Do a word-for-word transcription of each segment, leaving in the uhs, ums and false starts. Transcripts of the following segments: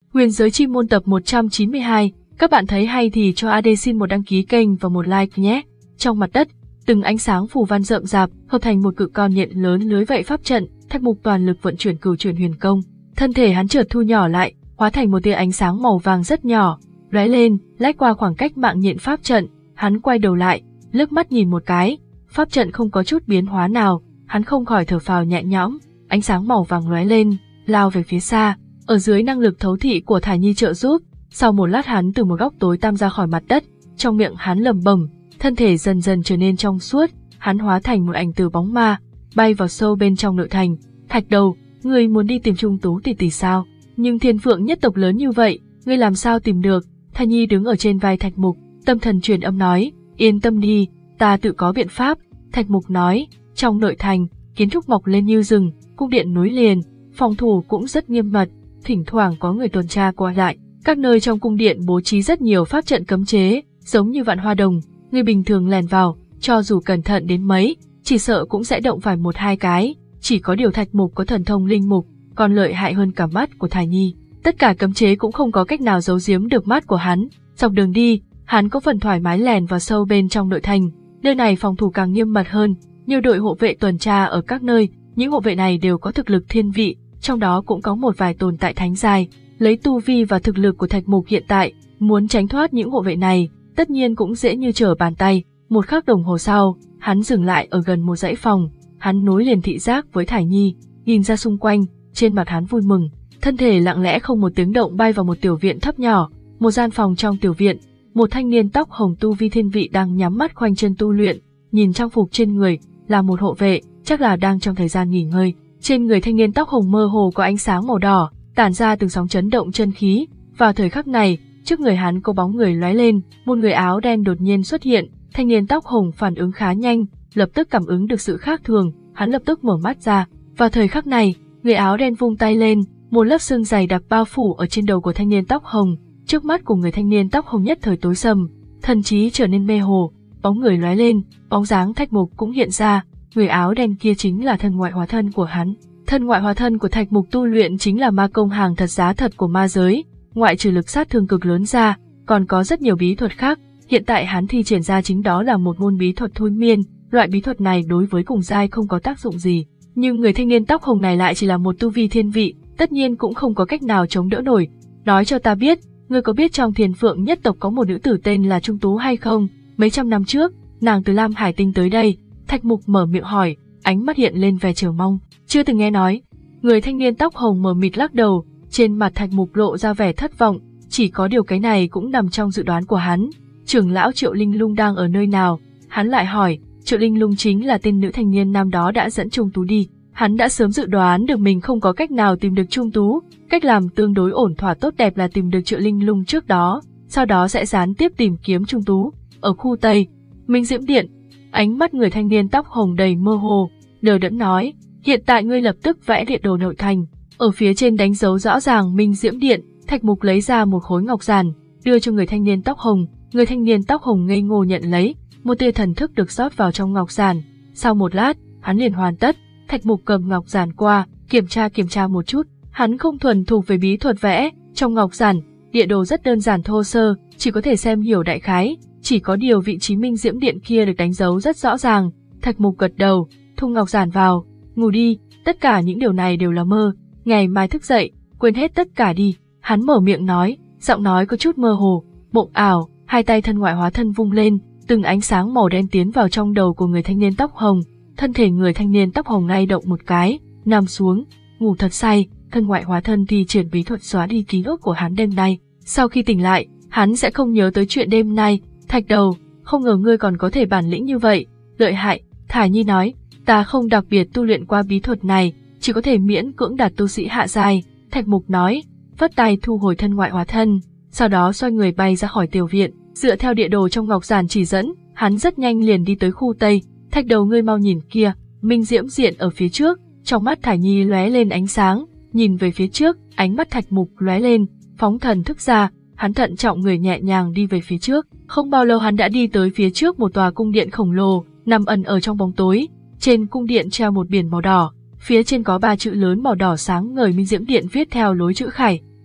Huyền giới chi môn tập một trăm chín mươi hai, các bạn thấy hay thì cho a đê xin một đăng ký kênh và một like nhé. Trong mặt đất, từng ánh sáng phù văn rậm rạp, hợp thành một cự con nhện lớn lưới vậy pháp trận. Thạch Mục toàn lực vận chuyển cửu chuyển huyền công, thân thể hắn chợt thu nhỏ lại, hóa thành một tia ánh sáng màu vàng rất nhỏ, lóe lên, lách qua khoảng cách mạng nhện pháp trận. Hắn quay đầu lại, liếc mắt nhìn một cái, pháp trận không có chút biến hóa nào, hắn không khỏi thở phào nhẹ nhõm. Ánh sáng màu vàng lóe lên, lao về phía xa. Ở dưới năng lực thấu thị của Thải Nhi trợ giúp, sau một lát hắn từ một góc tối tăm ra khỏi mặt đất, trong miệng hắn lẩm bẩm, thân thể dần dần trở nên trong suốt, hắn hóa thành một ảnh từ bóng ma, bay vào sâu bên trong nội thành. Thạch Đầu, ngươi muốn đi tìm Trung Tú tỷ tỷ sao? Nhưng Thiên Phượng nhất tộc lớn như vậy, ngươi làm sao tìm được? Thải Nhi đứng ở trên vai Thạch Mục, tâm thần truyền âm nói, yên tâm đi, ta tự có biện pháp. Thạch Mục nói, trong nội thành, kiến trúc mọc lên như rừng, cung điện nối liền, phòng thủ cũng rất nghiêm mật, thỉnh thoảng có người tuần tra qua lại. Các nơi trong cung điện bố trí rất nhiều pháp trận cấm chế, giống như vạn hoa đồng, người bình thường lèn vào, cho dù cẩn thận đến mấy, chỉ sợ cũng sẽ động phải một hai cái. Chỉ có điều Thạch Mục có thần thông linh mục, còn lợi hại hơn cả mắt của Thải Nhi. Tất cả cấm chế cũng không có cách nào giấu giếm được mắt của hắn. Dọc đường đi, hắn có phần thoải mái lèn vào sâu bên trong nội thành. Nơi này phòng thủ càng nghiêm mật hơn, nhiều đội hộ vệ tuần tra ở các nơi. Những hộ vệ này đều có thực lực thiên vị, trong đó cũng có một vài tồn tại thánh giai. Lấy tu vi và thực lực của Thạch Mục hiện tại, muốn tránh thoát những hộ vệ này, tất nhiên cũng dễ như trở bàn tay. Một khắc đồng hồ sau, hắn dừng lại ở gần một dãy phòng, hắn nối liền thị giác với Thải Nhi, nhìn ra xung quanh, trên mặt hắn vui mừng, thân thể lặng lẽ không một tiếng động bay vào một tiểu viện thấp nhỏ, một gian phòng trong tiểu viện, một thanh niên tóc hồng tu vi thiên vị đang nhắm mắt khoanh chân tu luyện, nhìn trang phục trên người, là một hộ vệ, chắc là đang trong thời gian nghỉ ngơi. Trên người thanh niên tóc hồng mơ hồ có ánh sáng màu đỏ, tản ra từng sóng chấn động chân khí. Vào thời khắc này, trước người hắn có bóng người lóe lên, một người áo đen đột nhiên xuất hiện. Thanh niên tóc hồng phản ứng khá nhanh, lập tức cảm ứng được sự khác thường, hắn lập tức mở mắt ra. Vào thời khắc này, người áo đen vung tay lên, một lớp sương dày đặc bao phủ ở trên đầu của thanh niên tóc hồng. Trước mắt của người thanh niên tóc hồng nhất thời tối sầm, thần trí trở nên mê hồ, bóng người lóe lên, bóng dáng Thạch Mục cũng hiện ra. Người áo đen kia chính là thân ngoại hóa thân của hắn. Thân ngoại hóa thân của Thạch Mục tu luyện chính là ma công hàng thật giá thật của ma giới, ngoại trừ lực sát thương cực lớn ra, còn có rất nhiều bí thuật khác. Hiện tại hắn thi triển ra chính đó là một môn bí thuật thôi miên, loại bí thuật này đối với cùng giai không có tác dụng gì, nhưng người thanh niên tóc hồng này lại chỉ là một tu vi thiên vị, tất nhiên cũng không có cách nào chống đỡ nổi. Nói cho ta biết, ngươi có biết trong Thiên Phượng nhất tộc có một nữ tử tên là Trung Tú hay không? Mấy trăm năm trước, nàng từ Lam Hải Tinh tới đây. Thạch Mục mở miệng hỏi, ánh mắt hiện lên vẻ chờ mong. Chưa từng nghe nói. Người thanh niên tóc hồng mờ mịt lắc đầu, trên mặt Thạch Mục lộ ra vẻ thất vọng, chỉ có điều cái này cũng nằm trong dự đoán của hắn. Trưởng lão Triệu Linh Lung đang ở nơi nào? Hắn lại hỏi. Triệu Linh Lung chính là tên nữ thanh niên năm đó đã dẫn Trung Tú đi. Hắn đã sớm dự đoán được mình không có cách nào tìm được Trung Tú, cách làm tương đối ổn thỏa tốt đẹp là tìm được Triệu Linh Lung trước đó, sau đó sẽ gián tiếp tìm kiếm Trung Tú. Ở khu Tây, Minh Diễm Điện. Ánh mắt người thanh niên tóc hồng đầy mơ hồ, đờ đẫn nói, hiện tại ngươi lập tức vẽ địa đồ nội thành, ở phía trên đánh dấu rõ ràng Minh Diễm Điện. Thạch Mục lấy ra một khối ngọc giản, đưa cho người thanh niên tóc hồng. Người thanh niên tóc hồng ngây ngô nhận lấy, một tia thần thức được rót vào trong ngọc giản. Sau một lát, hắn liền hoàn tất. Thạch Mục cầm ngọc giản qua, kiểm tra kiểm tra một chút, hắn không thuần thục về bí thuật vẽ. Trong ngọc giản, địa đồ rất đơn giản thô sơ, chỉ có thể xem hiểu đại khái. Chỉ có điều vị trí Minh Diễm Điện kia được đánh dấu rất rõ ràng. Thạch Mục gật đầu, thu ngọc giản vào, ngủ đi, tất cả những điều này đều là mơ, ngày mai thức dậy, quên hết tất cả đi. Hắn mở miệng nói, giọng nói có chút mơ hồ, mộng ảo, hai tay thân ngoại hóa thân vung lên, từng ánh sáng màu đen tiến vào trong đầu của người thanh niên tóc hồng. Thân thể người thanh niên tóc hồng lay động một cái, nằm xuống, ngủ thật say. Thân ngoại hóa thân thì triển bí thuật xóa đi ký ức của hắn đêm nay. Sau khi tỉnh lại, hắn sẽ không nhớ tới chuyện đêm nay. Thạch Đầu, không ngờ ngươi còn có thể bản lĩnh như vậy, lợi hại. Thải Nhi nói, ta không đặc biệt tu luyện qua bí thuật này, chỉ có thể miễn cưỡng đạt tu sĩ hạ giai. Thạch Mục nói, vất tay thu hồi thân ngoại hóa thân, sau đó xoay người bay ra khỏi tiểu viện. Dựa theo địa đồ trong ngọc giản chỉ dẫn, hắn rất nhanh liền đi tới khu Tây. Thạch Đầu, ngươi mau nhìn kia, Minh Diễm Điện ở phía trước. Trong mắt Thải Nhi lóe lên ánh sáng, nhìn về phía trước, ánh mắt Thạch Mục lóe lên, phóng thần thức ra, hắn thận trọng người nhẹ nhàng đi về phía trước. Không bao lâu hắn đã đi tới phía trước một tòa cung điện khổng lồ, nằm ẩn ở trong bóng tối. Trên cung điện treo một biển màu đỏ, phía trên có ba chữ lớn màu đỏ sáng ngời Minh Diễm Điện viết theo lối chữ khải.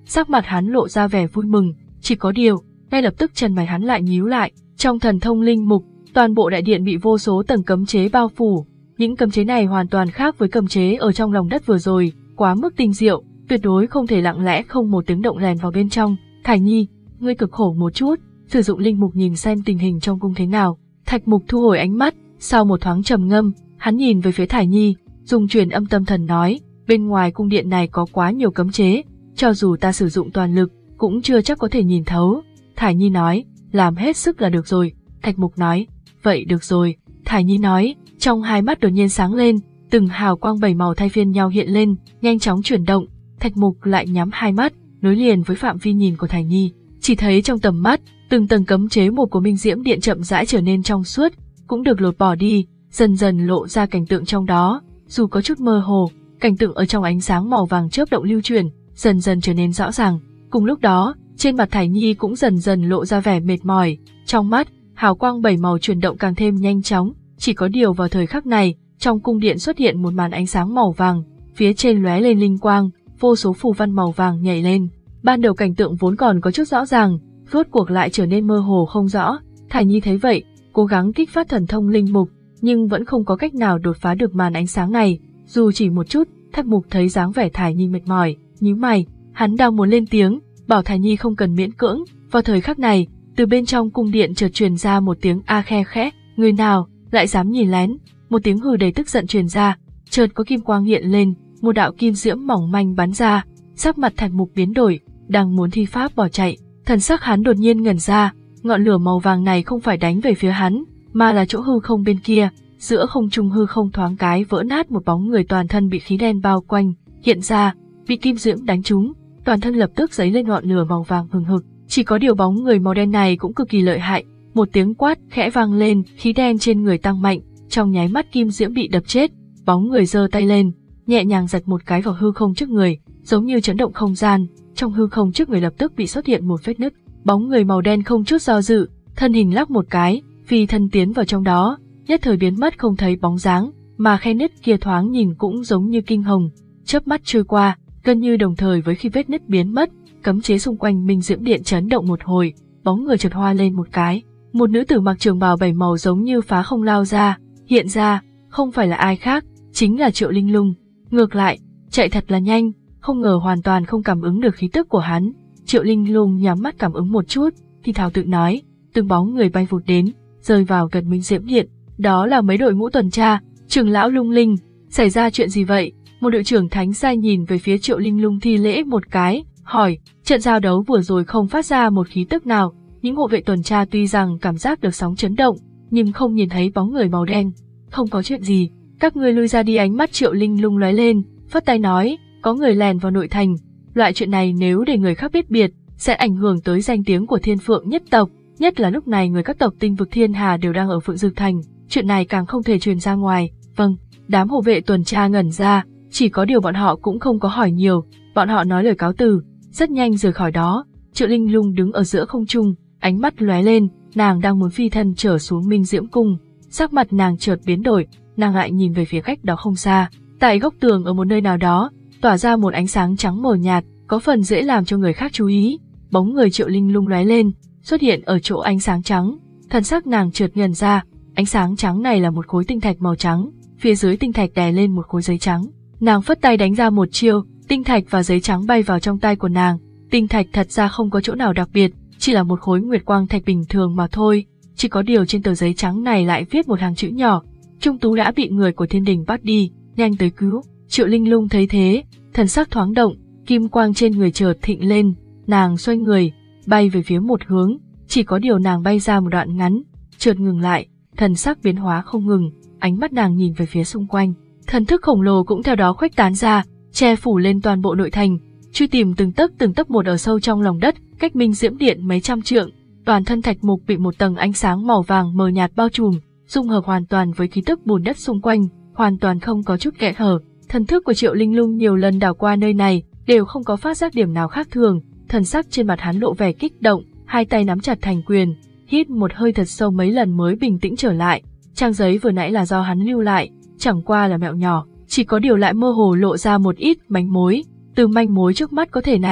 sắc mặt hắn lộ ra vẻ vui mừng, chỉ có điều, ngay lập tức chân mày hắn lại nhíu lại, trong thần thông linh mục, toàn bộ đại điện bị vô số tầng cấm chế bao phủ, những cấm chế này hoàn toàn khác với cấm chế ở trong lòng đất vừa rồi, quá mức tinh diệu, tuyệt đối không thể lặng lẽ không một tiếng động lèn vào bên trong. Thải Nhi, ngươi cực khổ một chút, sử dụng linh mục nhìn xem tình hình trong cung thế nào. Thạch Mục thu hồi ánh mắt, sau một thoáng trầm ngâm, hắn nhìn về phía Thải Nhi, dùng truyền âm tâm thần nói, bên ngoài cung điện này có quá nhiều cấm chế, cho dù ta sử dụng toàn lực, cũng chưa chắc có thể nhìn thấu. Thải Nhi nói, làm hết sức là được rồi. Thạch Mục nói, vậy được rồi. Thải Nhi nói, trong hai mắt đột nhiên sáng lên, từng hào quang bảy màu thay phiên nhau hiện lên, nhanh chóng chuyển động. Thạch Mục lại nhắm hai mắt, nối liền với phạm vi nhìn của Thải Nhi, chỉ thấy trong tầm mắt, từng tầng cấm chế một của Minh Diễm Điện chậm rãi trở nên trong suốt, cũng được lột bỏ đi, dần dần lộ ra cảnh tượng trong đó, dù có chút mơ hồ, cảnh tượng ở trong ánh sáng màu vàng chớp động lưu chuyển, dần dần trở nên rõ ràng. Cùng lúc đó, trên mặt Thải Nhi cũng dần dần lộ ra vẻ mệt mỏi, trong mắt, hào quang bảy màu chuyển động càng thêm nhanh chóng, chỉ có điều vào thời khắc này, trong cung điện xuất hiện một màn ánh sáng màu vàng, phía trên lóe lên linh quang, vô số phù văn màu vàng nhảy lên. Ban đầu cảnh tượng vốn còn có chút rõ ràng, rốt cuộc lại trở nên mơ hồ không rõ. Thải Nhi thấy vậy, cố gắng kích phát thần thông linh mục, nhưng vẫn không có cách nào đột phá được màn ánh sáng này, dù chỉ một chút. Thạch Mục thấy dáng vẻ Thải Nhi mệt mỏi, nhíu mày, hắn đang muốn lên tiếng, bảo Thải Nhi không cần miễn cưỡng. Vào thời khắc này, từ bên trong cung điện chợt truyền ra một tiếng a khe khẽ, người nào lại dám nhìn lén? Một tiếng hừ đầy tức giận truyền ra, chợt có kim quang hiện lên, một đạo kim diễm mỏng manh bắn ra, sắc mặt Thạch Mục biến đổi, đang muốn thi pháp bỏ chạy, thần sắc hắn đột nhiên ngẩn ra, ngọn lửa màu vàng này không phải đánh về phía hắn, mà là chỗ hư không bên kia, giữa không trung hư không thoáng cái vỡ nát, một bóng người toàn thân bị khí đen bao quanh, hiện ra, bị kim diễm đánh trúng, toàn thân lập tức giấy lên ngọn lửa màu vàng hừng hực, chỉ có điều bóng người màu đen này cũng cực kỳ lợi hại, một tiếng quát khẽ vang lên, khí đen trên người tăng mạnh, trong nháy mắt kim diễm bị đập chết, bóng người giơ tay lên, nhẹ nhàng giật một cái vào hư không trước người, giống như chấn động không gian, trong hư không trước người lập tức bị xuất hiện một vết nứt, bóng người màu đen không chút do dự, thân hình lắc một cái, phi thân tiến vào trong đó, nhất thời biến mất không thấy bóng dáng, mà khe nứt kia thoáng nhìn cũng giống như kinh hồng, chớp mắt trôi qua, gần như đồng thời với khi vết nứt biến mất, cấm chế xung quanh Minh Diễm Điện chấn động một hồi, bóng người chợt hoa lên một cái, một nữ tử mặc trường bào bảy màu giống như phá không lao ra, hiện ra, không phải là ai khác, chính là Triệu Linh Lung. Ngược lại, chạy thật là nhanh, không ngờ hoàn toàn không cảm ứng được khí tức của hắn. Triệu Linh Lung nhắm mắt cảm ứng một chút, thì thào tự nói, từng bóng người bay vụt đến, rơi vào gần Minh Diễm Điện, đó là mấy đội ngũ tuần tra. Trưởng lão Lung Linh, xảy ra chuyện gì vậy? Một đội trưởng thánh giai nhìn về phía Triệu Linh Lung thi lễ một cái, hỏi, trận giao đấu vừa rồi không phát ra một khí tức nào, những hộ vệ tuần tra tuy rằng cảm giác được sóng chấn động, nhưng không nhìn thấy bóng người màu đen. Không có chuyện gì, các ngươi lui ra đi. Ánh mắt Triệu Linh Lung lóe lên, phất tay nói, có người lèn vào nội thành, loại chuyện này nếu để người khác biết biệt, sẽ ảnh hưởng tới danh tiếng của Thiên Phượng nhất tộc, nhất là lúc này người các tộc tinh vực Thiên Hà đều đang ở Phượng Dược Thành, chuyện này càng không thể truyền ra ngoài. Vâng, đám hộ vệ tuần tra ngẩn ra, chỉ có điều bọn họ cũng không có hỏi nhiều, bọn họ nói lời cáo từ, rất nhanh rời khỏi đó. Triệu Linh Lung đứng ở giữa không trung, ánh mắt lóe lên, nàng đang muốn phi thân trở xuống Minh Diễm Cung, sắc mặt nàng chợt biến đổi, nàng lại nhìn về phía cách đó không xa, tại góc tường ở một nơi nào đó, tỏa ra một ánh sáng trắng mờ nhạt, có phần dễ làm cho người khác chú ý. Bóng người Triệu Linh Lung lóe lên, xuất hiện ở chỗ ánh sáng trắng, thần sắc nàng chợt ngẩn ra, ánh sáng trắng này là một khối tinh thạch màu trắng, phía dưới tinh thạch đè lên một khối giấy trắng. Nàng phất tay đánh ra một chiêu, tinh thạch và giấy trắng bay vào trong tay của nàng. Tinh thạch thật ra không có chỗ nào đặc biệt, chỉ là một khối nguyệt quang thạch bình thường mà thôi, chỉ có điều trên tờ giấy trắng này lại viết một hàng chữ nhỏ, Trung Tú đã bị người của Thiên Đình bắt đi, nhanh tới cứu. Triệu Linh Lung thấy thế, thần sắc thoáng động, kim quang trên người chợt thịnh lên, nàng xoay người, bay về phía một hướng, chỉ có điều nàng bay ra một đoạn ngắn, chợt ngừng lại, thần sắc biến hóa không ngừng, ánh mắt nàng nhìn về phía xung quanh, thần thức khổng lồ cũng theo đó khuếch tán ra, che phủ lên toàn bộ nội thành, truy tìm từng tấc từng tấc một ở sâu trong lòng đất, cách Minh Diễm Điện mấy trăm trượng. Toàn thân Thạch Mục bị một tầng ánh sáng màu vàng mờ nhạt bao trùm, dung hợp hoàn toàn với khí tức bùn đất xung quanh, hoàn toàn không có chút kẽ hở. Thần thức của Triệu Linh Lung nhiều lần đảo qua nơi này, đều không có phát giác điểm nào khác thường, thần sắc trên mặt hắn lộ vẻ kích động, hai tay nắm chặt thành quyền, hít một hơi thật sâu mấy lần mới bình tĩnh trở lại. Trang giấy vừa nãy là do hắn lưu lại, chẳng qua là mẹo nhỏ, chỉ có điều lại mơ hồ lộ ra một ít manh mối. Từ manh mối trước mắt có thể này,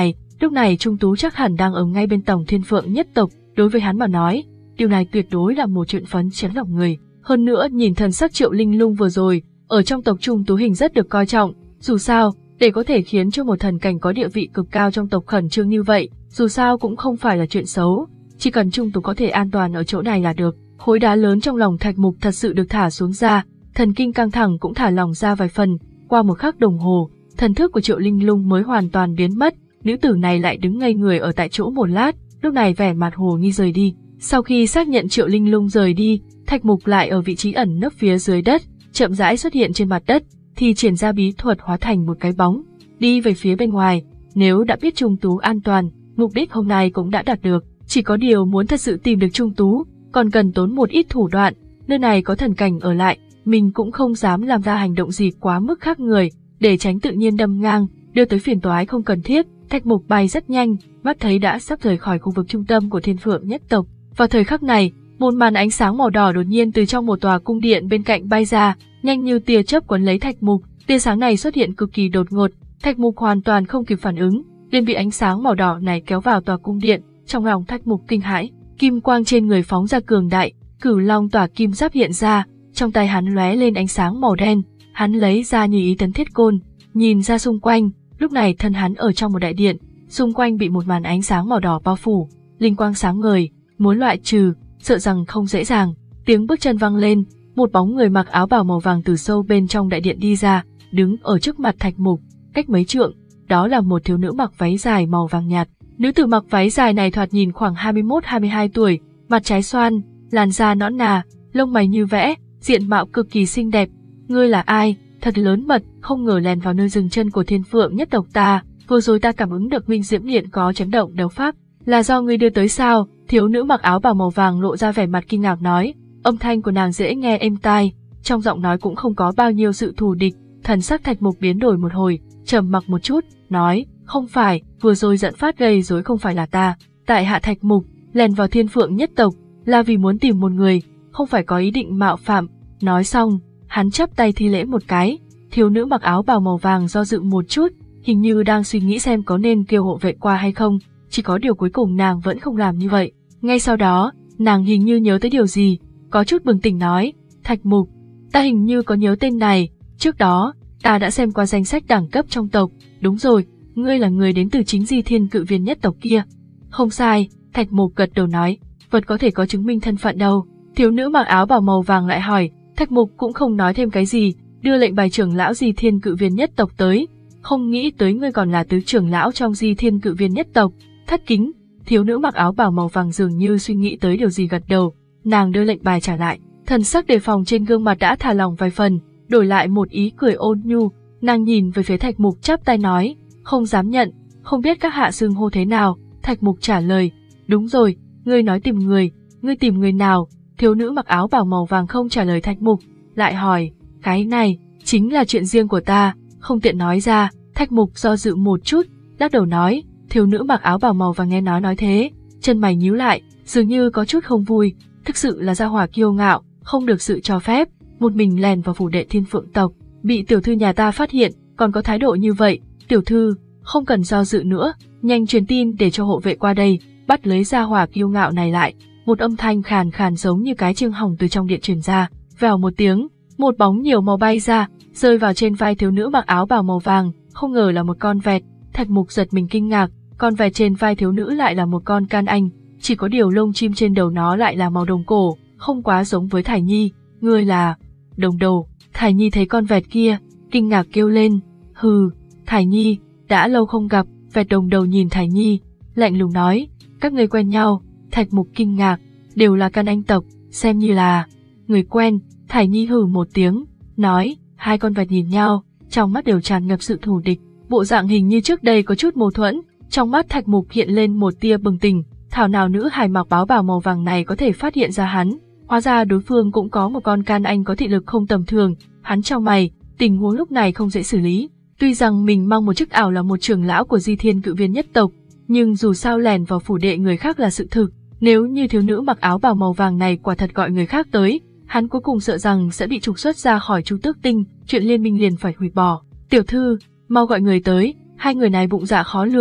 Lúc này Trung Tú chắc hẳn đang ở ngay bên tổng Thiên Phượng nhất tộc, đối với hắn mà nói, điều này tuyệt đối là một chuyện phấn chấn lòng người. Hơn nữa nhìn thần sắc Triệu Linh Lung vừa rồi, ở trong tộc Trung Tú hình rất được coi trọng, dù sao, để có thể khiến cho một thần cảnh có địa vị cực cao trong tộc khẩn trương như vậy, dù sao cũng không phải là chuyện xấu, chỉ cần Trung Tú có thể an toàn ở chỗ này là được. Khối đá lớn trong lòng Thạch Mục thật sự được thả xuống ra, thần kinh căng thẳng cũng thả lỏng ra vài phần, qua một khắc đồng hồ, thần thức của Triệu Linh Lung mới hoàn toàn biến mất, nữ tử này lại đứng ngây người ở tại chỗ một lát, lúc này vẻ mặt hồ nghi rời đi. Sau khi xác nhận Triệu Linh Lung rời đi, Thạch Mục lại ở vị trí ẩn nấp phía dưới đất, chậm rãi xuất hiện trên mặt đất, thì triển ra bí thuật hóa thành một cái bóng, đi về phía bên ngoài. Nếu đã biết Trung Tú an toàn, mục đích hôm nay cũng đã đạt được, chỉ có điều muốn thật sự tìm được Trung Tú, còn cần tốn một ít thủ đoạn, nơi này có thần cảnh ở lại, mình cũng không dám làm ra hành động gì quá mức khác người, để tránh tự nhiên đâm ngang, đưa tới phiền toái không cần thiết. Thạch Mục bay rất nhanh, mắt thấy đã sắp rời khỏi khu vực trung tâm của Thiên Phượng nhất tộc. Vào thời khắc này, một màn ánh sáng màu đỏ đột nhiên từ trong một tòa cung điện bên cạnh bay ra, nhanh như tia chớp quấn lấy Thạch Mục. Tia sáng này xuất hiện cực kỳ đột ngột, Thạch Mục hoàn toàn không kịp phản ứng, liền bị ánh sáng màu đỏ này kéo vào tòa cung điện. Trong lòng Thạch Mục kinh hãi, kim quang trên người phóng ra cường đại, Cửu Long tỏa kim giáp hiện ra, trong tay hắn lóe lên ánh sáng màu đen, hắn lấy ra như ý tấn thiết côn, nhìn ra xung quanh. Lúc này thân hắn ở trong một đại điện, xung quanh bị một màn ánh sáng màu đỏ bao phủ, linh quang sáng ngời, muốn loại trừ, sợ rằng không dễ dàng. Tiếng bước chân vang lên, một bóng người mặc áo bào màu vàng từ sâu bên trong đại điện đi ra, đứng ở trước mặt Thạch Mục, cách mấy trượng, đó là một thiếu nữ mặc váy dài màu vàng nhạt. Nữ tử mặc váy dài này thoạt nhìn khoảng hai mươi mốt hai mươi hai tuổi, mặt trái xoan, làn da nõn nà, lông mày như vẽ, diện mạo cực kỳ xinh đẹp. Ngươi là ai? Thật lớn mật, không ngờ lèn vào nơi dừng chân của Thiên Phượng nhất tộc ta. Vừa rồi ta cảm ứng được Minh Diễm Điện có chấn động đấu pháp, là do ngươi đưa tới sao? Thiếu nữ mặc áo bào màu vàng lộ ra vẻ mặt kinh ngạc nói, âm thanh của nàng dễ nghe êm tai, trong giọng nói cũng không có bao nhiêu sự thù địch. Thần sắc Thạch Mục biến đổi một hồi, trầm mặc một chút, nói, không phải, vừa rồi dẫn phát gây rối không phải là ta, tại hạ Thạch Mục, lèn vào Thiên Phượng nhất tộc, là vì muốn tìm một người, không phải có ý định mạo phạm. Nói xong, hắn chắp tay thi lễ một cái. Thiếu nữ mặc áo bào màu vàng do dự một chút, hình như đang suy nghĩ xem có nên kêu hộ vệ qua hay không, chỉ có điều cuối cùng nàng vẫn không làm như vậy. Ngay sau đó, nàng hình như nhớ tới điều gì, có chút bừng tỉnh nói, Thạch Mục, ta hình như có nhớ tên này, trước đó, ta đã xem qua danh sách đẳng cấp trong tộc, đúng rồi, ngươi là người đến từ chính Di Thiên Cự Viên nhất tộc kia. Không sai, Thạch Mục gật đầu nói, vật có thể có chứng minh thân phận đâu. Thiếu nữ mặc áo bào màu vàng lại hỏi, Thạch Mục cũng không nói thêm cái gì, đưa lệnh bài trưởng lão Di Thiên Cự Viên nhất tộc tới. Không nghĩ tới ngươi còn là tứ trưởng lão trong Di Thiên Cự Viên nhất tộc. Thất kính. Thiếu nữ mặc áo bào màu vàng dường như suy nghĩ tới điều gì gật đầu, nàng đưa lệnh bài trả lại, thần sắc đề phòng trên gương mặt đã thả lỏng vài phần, đổi lại một ý cười ôn nhu. Nàng nhìn về phía Thạch Mục chắp tay nói, không dám nhận, không biết các hạ xưng hô thế nào. Thạch Mục trả lời, đúng rồi, ngươi nói tìm người, ngươi tìm người nào? Thiếu nữ mặc áo bào màu vàng không trả lời Thạch Mục, lại hỏi, cái này chính là chuyện riêng của ta, không tiện nói ra. Thạch Mục do dự một chút, lắc đầu nói. Thiếu nữ mặc áo bào màu vàng nghe nói nói thế, chân mày nhíu lại, dường như có chút không vui, thực sự là gia hỏa kiêu ngạo, không được sự cho phép, một mình lèn vào phủ đệ Thiên Phượng tộc, bị tiểu thư nhà ta phát hiện, còn có thái độ như vậy. Tiểu thư, không cần do dự nữa, nhanh truyền tin để cho hộ vệ qua đây, bắt lấy gia hỏa kiêu ngạo này lại. Một âm thanh khàn khàn giống như cái chiêng hồng từ trong điện truyền ra, vèo một tiếng, một bóng nhiều màu bay ra, rơi vào trên vai thiếu nữ mặc áo bào màu vàng, không ngờ là một con vẹt. Thạch Mục giật mình kinh ngạc, con vẹt trên vai thiếu nữ lại là một con can anh, chỉ có điều lông chim trên đầu nó lại là màu đồng cổ, không quá giống với Thải Nhi. Ngươi là Đồng Đầu? Thải Nhi thấy con vẹt kia, kinh ngạc kêu lên, hừ, Thải Nhi, đã lâu không gặp. Vẹt Đồng Đầu nhìn Thải Nhi, lạnh lùng nói, các ngươi quen nhau? Thạch Mục kinh ngạc, đều là can anh tộc, xem như là người quen. Thải Nhi hừ một tiếng, nói. Hai con vẹt nhìn nhau, trong mắt đều tràn ngập sự thù địch, bộ dạng hình như trước đây có chút mâu thuẫn. Trong mắt Thạch Mục hiện lên một tia bừng tỉnh, thảo nào nữ hài mặc áo bào màu vàng này có thể phát hiện ra hắn, hóa ra đối phương cũng có một con can anh có thị lực không tầm thường. Hắn chau mày, tình huống lúc này không dễ xử lý. Tuy rằng mình mang một chức ảo là một trưởng lão của Di Thiên Cự Viên nhất tộc, nhưng dù sao lèn vào phủ đệ người khác là sự thực. Nếu như thiếu nữ mặc áo bào màu vàng này quả thật gọi người khác tới, hắn cuối cùng sợ rằng sẽ bị trục xuất ra khỏi Chu Tước Tinh, chuyện liên minh liền phải hủy bỏ. Tiểu thư, mau gọi người tới. Hai người này bụng dạ khó lường,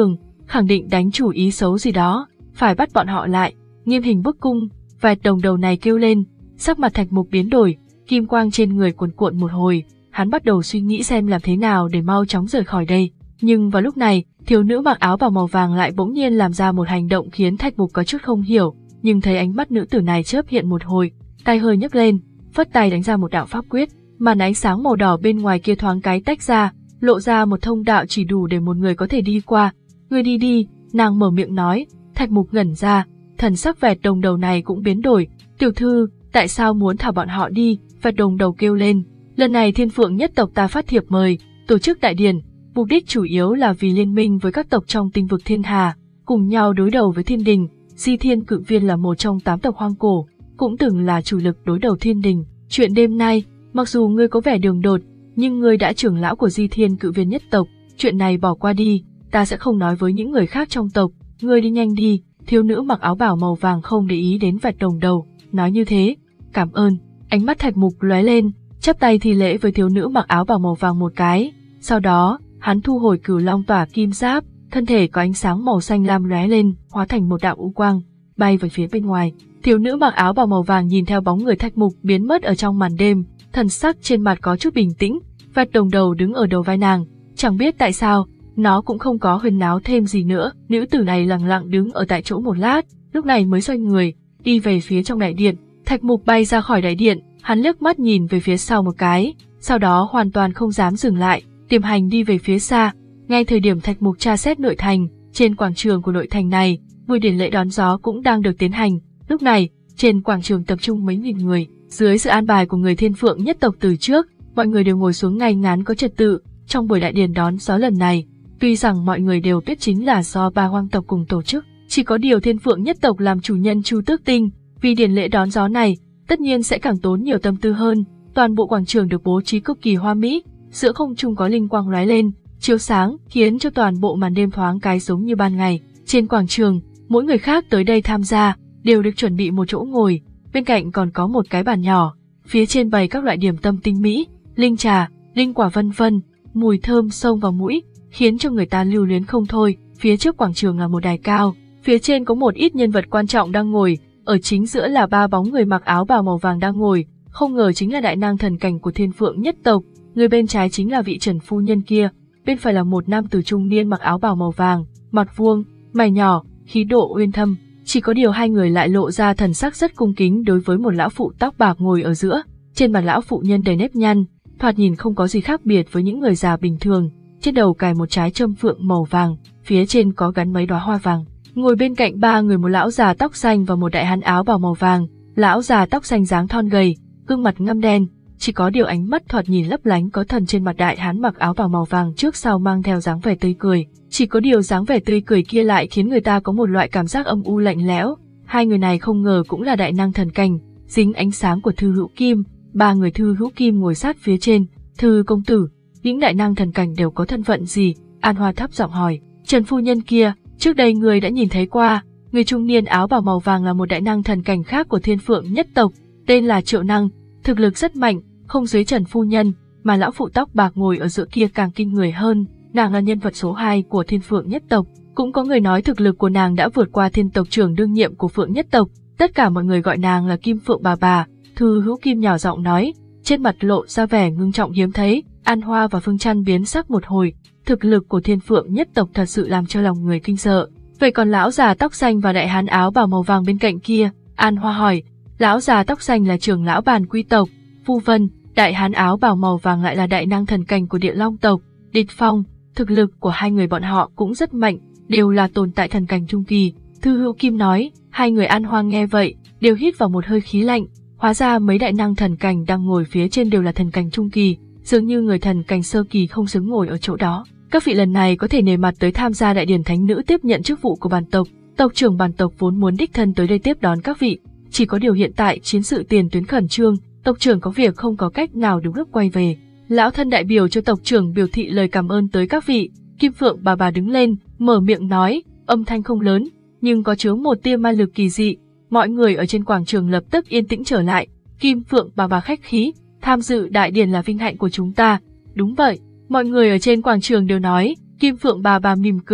khẳng định đánh chủ ý xấu gì đó, phải bắt bọn họ lại, nghiêm hình bức cung. Vẹt đồng đầu này kêu lên, sắc mặt Thạch Mục biến đổi, kim quang trên người cuồn cuộn một hồi, hắn bắt đầu suy nghĩ xem làm thế nào để mau chóng rời khỏi đây. Nhưng vào lúc này, thiếu nữ mặc áo bào màu vàng lại bỗng nhiên làm ra một hành động khiến Thạch Mục có chút không hiểu, nhưng thấy ánh mắt nữ tử này chớp hiện một hồi, tay hơi nhấc lên, phất tay đánh ra một đạo pháp quyết, màn ánh sáng màu đỏ bên ngoài kia thoáng cái tách ra, lộ ra một thông đạo chỉ đủ để một người có thể đi qua. Ngươi đi đi, nàng mở miệng nói. Thạch Mục ngẩn ra, thần sắc Vẹt đồng đầu này cũng biến đổi. Tiểu thư, tại sao muốn thả bọn họ đi? Vẹt đồng đầu kêu lên. Lần này Thiên Phượng nhất tộc ta phát thiệp mời, tổ chức đại điển, mục đích chủ yếu là vì liên minh với các tộc trong tinh vực Thiên Hà, cùng nhau đối đầu với Thiên Đình. Di Thiên Cự Viên là một trong tám tộc hoang cổ, cũng từng là chủ lực đối đầu Thiên Đình. Chuyện đêm nay, mặc dù ngươi có vẻ đường đột, nhưng ngươi đã trưởng lão của Di Thiên Cự Viên nhất tộc, chuyện này bỏ qua đi, ta sẽ không nói với những người khác trong tộc, ngươi đi nhanh đi. Thiếu nữ mặc áo bào màu vàng không để ý đến Vẹt đồng đầu, nói như thế. Cảm ơn. Ánh mắt Thạch Mục lóe lên, chắp tay thi lễ với thiếu nữ mặc áo bào màu vàng một cái, sau đó, hắn thu hồi Cửu Long tỏa kim giáp, thân thể có ánh sáng màu xanh lam lóe lên, hóa thành một đạo u quang, bay về phía bên ngoài. Thiếu nữ mặc áo bào màu vàng nhìn theo bóng người Thạch Mục biến mất ở trong màn đêm, thần sắc trên mặt có chút bình tĩnh. Vẹt đồng đầu đứng ở đầu vai nàng, chẳng biết tại sao, nó cũng không có huyên náo thêm gì nữa. Nữ tử này lặng lặng đứng ở tại chỗ một lát, lúc này mới xoay người, đi về phía trong đại điện. Thạch Mục bay ra khỏi đại điện, hắn liếc mắt nhìn về phía sau một cái, sau đó hoàn toàn không dám dừng lại, tiềm hành đi về phía xa. Ngay thời điểm Thạch Mục tra xét nội thành, trên quảng trường của nội thành này, buổi điển lễ đón gió cũng đang được tiến hành. Lúc này, trên quảng trường tập trung mấy nghìn người, dưới sự an bài của người Thiên Phượng nhất tộc từ trước, mọi người đều ngồi xuống ngay ngắn có trật tự. Trong buổi đại điển đón gió lần này, tuy rằng mọi người đều biết chính là do ba hoang tộc cùng tổ chức, chỉ có điều Thiên Phượng nhất tộc làm chủ nhân Chu Tước Tinh, vì điển lễ đón gió này, tất nhiên sẽ càng tốn nhiều tâm tư hơn. Toàn bộ quảng trường được bố trí cực kỳ hoa mỹ, giữa không trung có linh quang lóe lên, chiếu sáng, khiến cho toàn bộ màn đêm thoáng cái giống như ban ngày. Trên quảng trường, mỗi người khác tới đây tham gia đều được chuẩn bị một chỗ ngồi, bên cạnh còn có một cái bàn nhỏ, phía trên bày các loại điểm tâm tinh mỹ, linh trà, linh quả vân vân, mùi thơm xông vào mũi, khiến cho người ta lưu luyến không thôi. Phía trước quảng trường là một đài cao, phía trên có một ít nhân vật quan trọng đang ngồi, ở chính giữa là ba bóng người mặc áo bào màu vàng đang ngồi, không ngờ chính là đại năng thần cảnh của Thiên Phượng nhất tộc. Người bên trái chính là vị Trần phu nhân kia, bên phải là một nam tử trung niên mặc áo bào màu vàng, mặt vuông, mày nhỏ, khí độ uyên thâm. Chỉ có điều hai người lại lộ ra thần sắc rất cung kính đối với một lão phụ tóc bạc ngồi ở giữa. Trên mặt lão phụ nhân đầy nếp nhăn, thoạt nhìn không có gì khác biệt với những người già bình thường. Trên đầu cài một trái châm phượng màu vàng, phía trên có gắn mấy đóa hoa vàng. Ngồi bên cạnh ba người, một lão già tóc xanh và một đại hán áo bào màu vàng. Lão già tóc xanh dáng thon gầy, gương mặt ngăm đen, chỉ có điều ánh mắt thoạt nhìn lấp lánh có thần. Trên mặt đại hán mặc áo bào màu vàng trước sau mang theo dáng vẻ tươi cười, chỉ có điều dáng vẻ tươi cười kia lại khiến người ta có một loại cảm giác âm u lạnh lẽo. Hai người này không ngờ cũng là đại năng thần cảnh, dính ánh sáng của Thư Hữu Kim. Ba người Thư Hữu Kim ngồi sát phía trên. Thư công tử, những đại năng thần cảnh đều có thân phận gì? An Hoa thấp giọng hỏi. Trần phu nhân kia, trước đây người đã nhìn thấy qua. Người trung niên áo bào màu vàng là một đại năng thần cảnh khác của Thiên Phượng nhất tộc, tên là Triệu Năng, thực lực rất mạnh, không dưới Trần phu nhân, mà lão phụ tóc bạc ngồi ở giữa kia càng kinh người hơn. Nàng là nhân vật số hai của Thiên Phượng nhất tộc, cũng có người nói thực lực của nàng đã vượt qua thiên tộc trưởng đương nhiệm của Phượng nhất tộc. Tất cả mọi người gọi nàng là Kim Phượng bà bà. Thư Hữu Kim nhỏ giọng nói, trên mặt lộ ra vẻ ngưng trọng hiếm thấy. An Hoa và Phương Trăn biến sắc một hồi, thực lực của Thiên Phượng nhất tộc thật sự làm cho lòng người kinh sợ. Vậy còn lão già tóc xanh và đại hán áo bào màu vàng bên cạnh kia? An Hoa hỏi. Lão già tóc xanh là trưởng lão Bàn Quy tộc, Phu Vân, đại hán áo bào màu vàng lại là đại năng thần cảnh của Địa Long tộc, Địch Phong. Thực lực của hai người bọn họ cũng rất mạnh, đều là tồn tại thần cảnh trung kỳ. Thư Hữu Kim nói. Hai người An Hoa nghe vậy, đều hít vào một hơi khí lạnh. Hóa ra mấy đại năng thần cảnh đang ngồi phía trên đều là thần cảnh trung kỳ, dường như người thần cảnh sơ kỳ không xứng ngồi ở chỗ đó. Các vị lần này có thể nể mặt tới tham gia đại điển thánh nữ tiếp nhận chức vụ của bản tộc. Tộc trưởng bản tộc vốn muốn đích thân tới đây tiếp đón các vị, chỉ có điều hiện tại chiến sự tiền tuyến khẩn trương, tộc trưởng có việc không có cách nào đúng lúc quay về. Lão thân đại biểu cho tộc trưởng biểu thị lời cảm ơn tới các vị. Kim Phượng bà bà đứng lên, mở miệng nói, âm thanh không lớn, nhưng có chứa một tia ma lực kỳ dị. Mọi người ở trên quảng trường lập tức yên tĩnh trở lại. Kim Phượng bà bà khách khí, tham dự đại điển là vinh hạnh của chúng ta. Đúng vậy, mọi người ở trên quảng trường đều nói. Kim Phượng bà bà mỉm cười,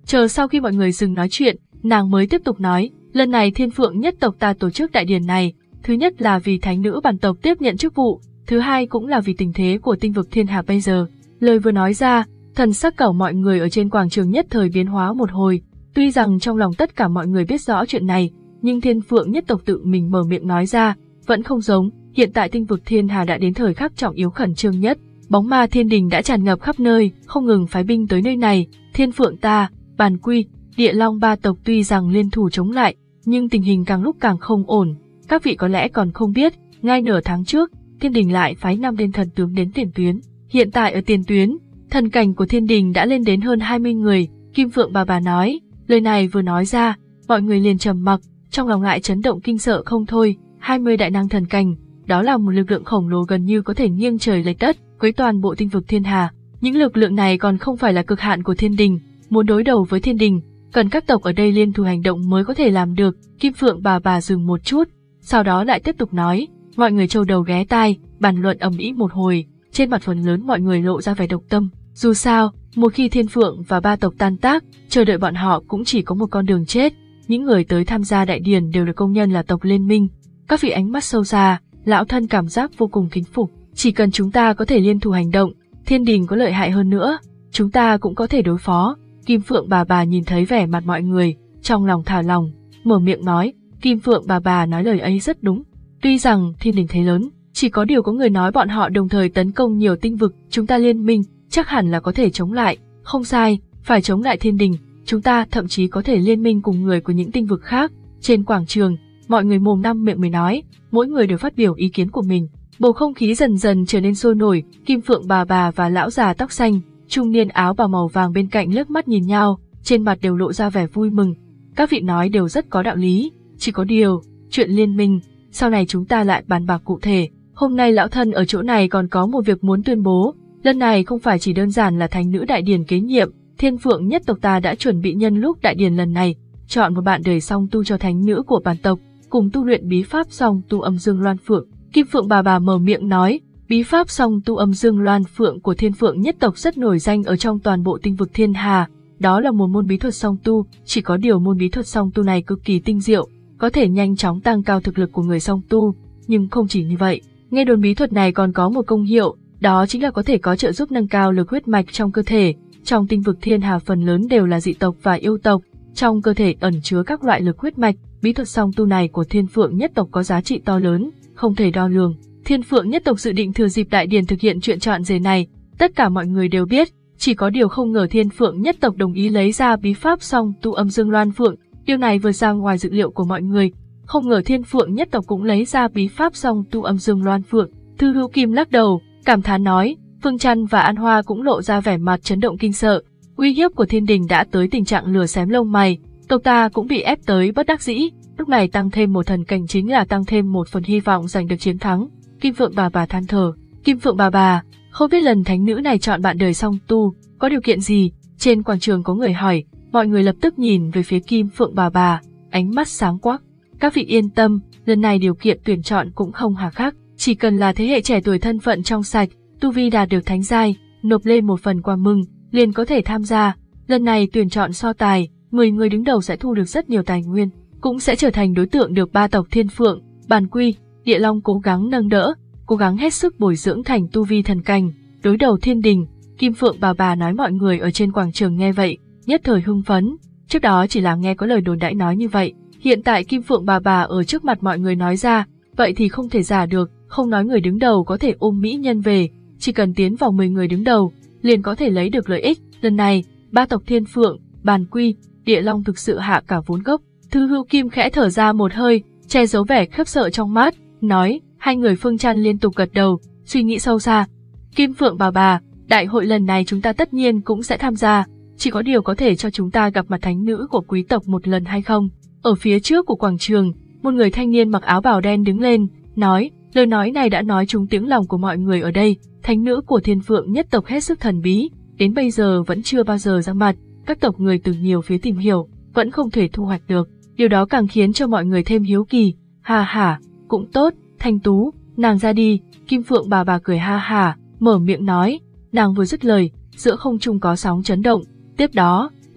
Chờ sau khi mọi người dừng nói chuyện, nàng mới tiếp tục nói, lần này Thiên Phượng nhất tộc ta tổ chức đại điển này, thứ nhất là vì thánh nữ bản tộc tiếp nhận chức vụ, thứ hai cũng là vì tình thế của tinh vực thiên hà bây giờ. Lời vừa nói ra, thần sắc của mọi người ở trên quảng trường nhất thời biến hóa một hồi, tuy rằng trong lòng tất cả mọi người biết rõ chuyện này, nhưng Thiên Phượng nhất tộc tự mình mở miệng nói ra, vẫn không giống, hiện tại tinh vực thiên hà đã đến thời khắc trọng yếu khẩn trương nhất, bóng ma thiên đình đã tràn ngập khắp nơi, không ngừng phái binh tới nơi này, Thiên Phượng ta, Bàn Quy, Địa Long ba tộc tuy rằng liên thủ chống lại, nhưng tình hình càng lúc càng không ổn, các vị có lẽ còn không biết, ngay nửa tháng trước, thiên đình lại phái năm tên thần tướng đến tiền tuyến, hiện tại ở tiền tuyến, thần cảnh của thiên đình đã lên đến hơn hai mươi người, Kim Phượng bà bà nói, lời này vừa nói ra, mọi người liền trầm mặc, trong lòng lại chấn động kinh sợ không thôi, hai mươi đại năng thần cảnh, đó là một lực lượng khổng lồ gần như có thể nghiêng trời lệch đất, với toàn bộ tinh vực thiên hà, những lực lượng này còn không phải là cực hạn của thiên đình, muốn đối đầu với thiên đình, cần các tộc ở đây liên thủ hành động mới có thể làm được, Kim Phượng bà bà dừng một chút, sau đó lại tiếp tục nói, mọi người trâu đầu ghé tai, bàn luận ầm ĩ một hồi, trên mặt phần lớn mọi người lộ ra vẻ độc tâm, dù sao, một khi Thiên Phượng và ba tộc tan tác, chờ đợi bọn họ cũng chỉ có một con đường chết, những người tới tham gia đại điển đều được công nhận là tộc liên minh, các vị ánh mắt sâu xa, lão thân cảm giác vô cùng kính phục, chỉ cần chúng ta có thể liên thủ hành động, thiên đình có lợi hại hơn nữa, chúng ta cũng có thể đối phó. Kim Phượng bà bà nhìn thấy vẻ mặt mọi người, trong lòng thả lòng, mở miệng nói, Kim Phượng bà bà nói lời ấy rất đúng. Tuy rằng thiên đình thế lớn, chỉ có điều có người nói bọn họ đồng thời tấn công nhiều tinh vực, chúng ta liên minh, chắc hẳn là có thể chống lại, không sai, phải chống lại thiên đình, chúng ta thậm chí có thể liên minh cùng người của những tinh vực khác. Trên quảng trường, mọi người mồm năm miệng mới nói, mỗi người đều phát biểu ý kiến của mình, bầu không khí dần dần trở nên sôi nổi, Kim Phượng bà bà và lão già tóc xanh, trung niên áo bào màu vàng bên cạnh liếc mắt nhìn nhau, trên mặt đều lộ ra vẻ vui mừng. Các vị nói đều rất có đạo lý, chỉ có điều, chuyện liên minh, sau này chúng ta lại bàn bạc cụ thể. Hôm nay lão thân ở chỗ này còn có một việc muốn tuyên bố, lần này không phải chỉ đơn giản là thánh nữ đại điển kế nhiệm, Thiên Phượng nhất tộc ta đã chuẩn bị nhân lúc đại điển lần này, chọn một bạn đời song tu cho thánh nữ của bản tộc, cùng tu luyện bí pháp song tu âm dương loan phượng. Kim Phượng bà bà mở miệng nói, bí pháp song tu âm dương loan phượng của Thiên Phượng nhất tộc rất nổi danh ở trong toàn bộ tinh vực thiên hà, đó là một môn bí thuật song tu, chỉ có điều môn bí thuật song tu này cực kỳ tinh diệu, có thể nhanh chóng tăng cao thực lực của người song tu, nhưng không chỉ như vậy, nghe đồn bí thuật này còn có một công hiệu, đó chính là có thể có trợ giúp nâng cao lực huyết mạch trong cơ thể. Trong tinh vực thiên hà phần lớn đều là dị tộc và yêu tộc, trong cơ thể ẩn chứa các loại lực huyết mạch, bí thuật song tu này của Thiên Phượng nhất tộc có giá trị to lớn, không thể đo lường. Thiên Phượng nhất tộc dự định thừa dịp đại điển thực hiện chuyện chọn rể này, tất cả mọi người đều biết, chỉ có điều không ngờ Thiên Phượng nhất tộc đồng ý lấy ra bí pháp song tu âm dương loan phượng, điều này vượt ra ngoài dự liệu của mọi người, không ngờ Thiên Phượng nhất tộc cũng lấy ra bí pháp song tu âm dương loan phượng. Thư Hữu Kim lắc đầu, cảm thán nói, Phương Trăn và An Hoa cũng lộ ra vẻ mặt chấn động kinh sợ, uy hiếp của thiên đình đã tới tình trạng lửa xém lông mày, tộc ta cũng bị ép tới bất đắc dĩ, lúc này tăng thêm một thần cảnh chính là tăng thêm một phần hy vọng giành được chiến thắng. Kim Phượng bà bà than thở, Kim Phượng bà bà, không biết lần thánh nữ này chọn bạn đời song tu, có điều kiện gì? Trên quảng trường có người hỏi, mọi người lập tức nhìn về phía Kim Phượng bà bà, ánh mắt sáng quắc. Các vị yên tâm, lần này điều kiện tuyển chọn cũng không hà khắc, chỉ cần là thế hệ trẻ tuổi thân phận trong sạch, tu vi đạt được thánh giai, nộp lên một phần quà mừng, liền có thể tham gia. Lần này tuyển chọn so tài, mười người đứng đầu sẽ thu được rất nhiều tài nguyên, cũng sẽ trở thành đối tượng được ba tộc Thiên Phượng, Bàn Quy, Địa Long cố gắng nâng đỡ, cố gắng hết sức bồi dưỡng thành tu vi thần cảnh, đối đầu thiên đình. Kim Phượng bà bà nói mọi người ở trên quảng trường nghe vậy, nhất thời hưng phấn, trước đó chỉ là nghe có lời đồn đãi nói như vậy, hiện tại Kim Phượng bà bà ở trước mặt mọi người nói ra, vậy thì không thể giả được, không nói người đứng đầu có thể ôm mỹ nhân về, chỉ cần tiến vào mười người đứng đầu, liền có thể lấy được lợi ích. Lần này, ba tộc Thiên Phượng, Bàn Quy, Địa Long thực sự hạ cả vốn gốc. Thư Hữu Kim khẽ thở ra một hơi, che giấu vẻ khiếp sợ trong mắt, nói, hai người Phương Trăn liên tục gật đầu, suy nghĩ sâu xa. Kim Phượng bà bà, đại hội lần này chúng ta tất nhiên cũng sẽ tham gia, chỉ có điều có thể cho chúng ta gặp mặt thánh nữ của quý tộc một lần hay không? Ở phía trước của quảng trường, một người thanh niên mặc áo bào đen đứng lên, nói, lời nói này đã nói trúng tiếng lòng của mọi người ở đây, thánh nữ của Thiên Phượng nhất tộc hết sức thần bí, đến bây giờ vẫn chưa bao giờ ra mặt, các tộc người từ nhiều phía tìm hiểu, vẫn không thể thu hoạch được, điều đó càng khiến cho mọi người thêm hiếu kỳ. Ha ha, cũng tốt, Thanh Tú, nàng ra đi. Kim Phượng bà bà cười ha ha, mở miệng nói, nàng vừa dứt lời, giữa không trung có sóng chấn động, tiếp đó,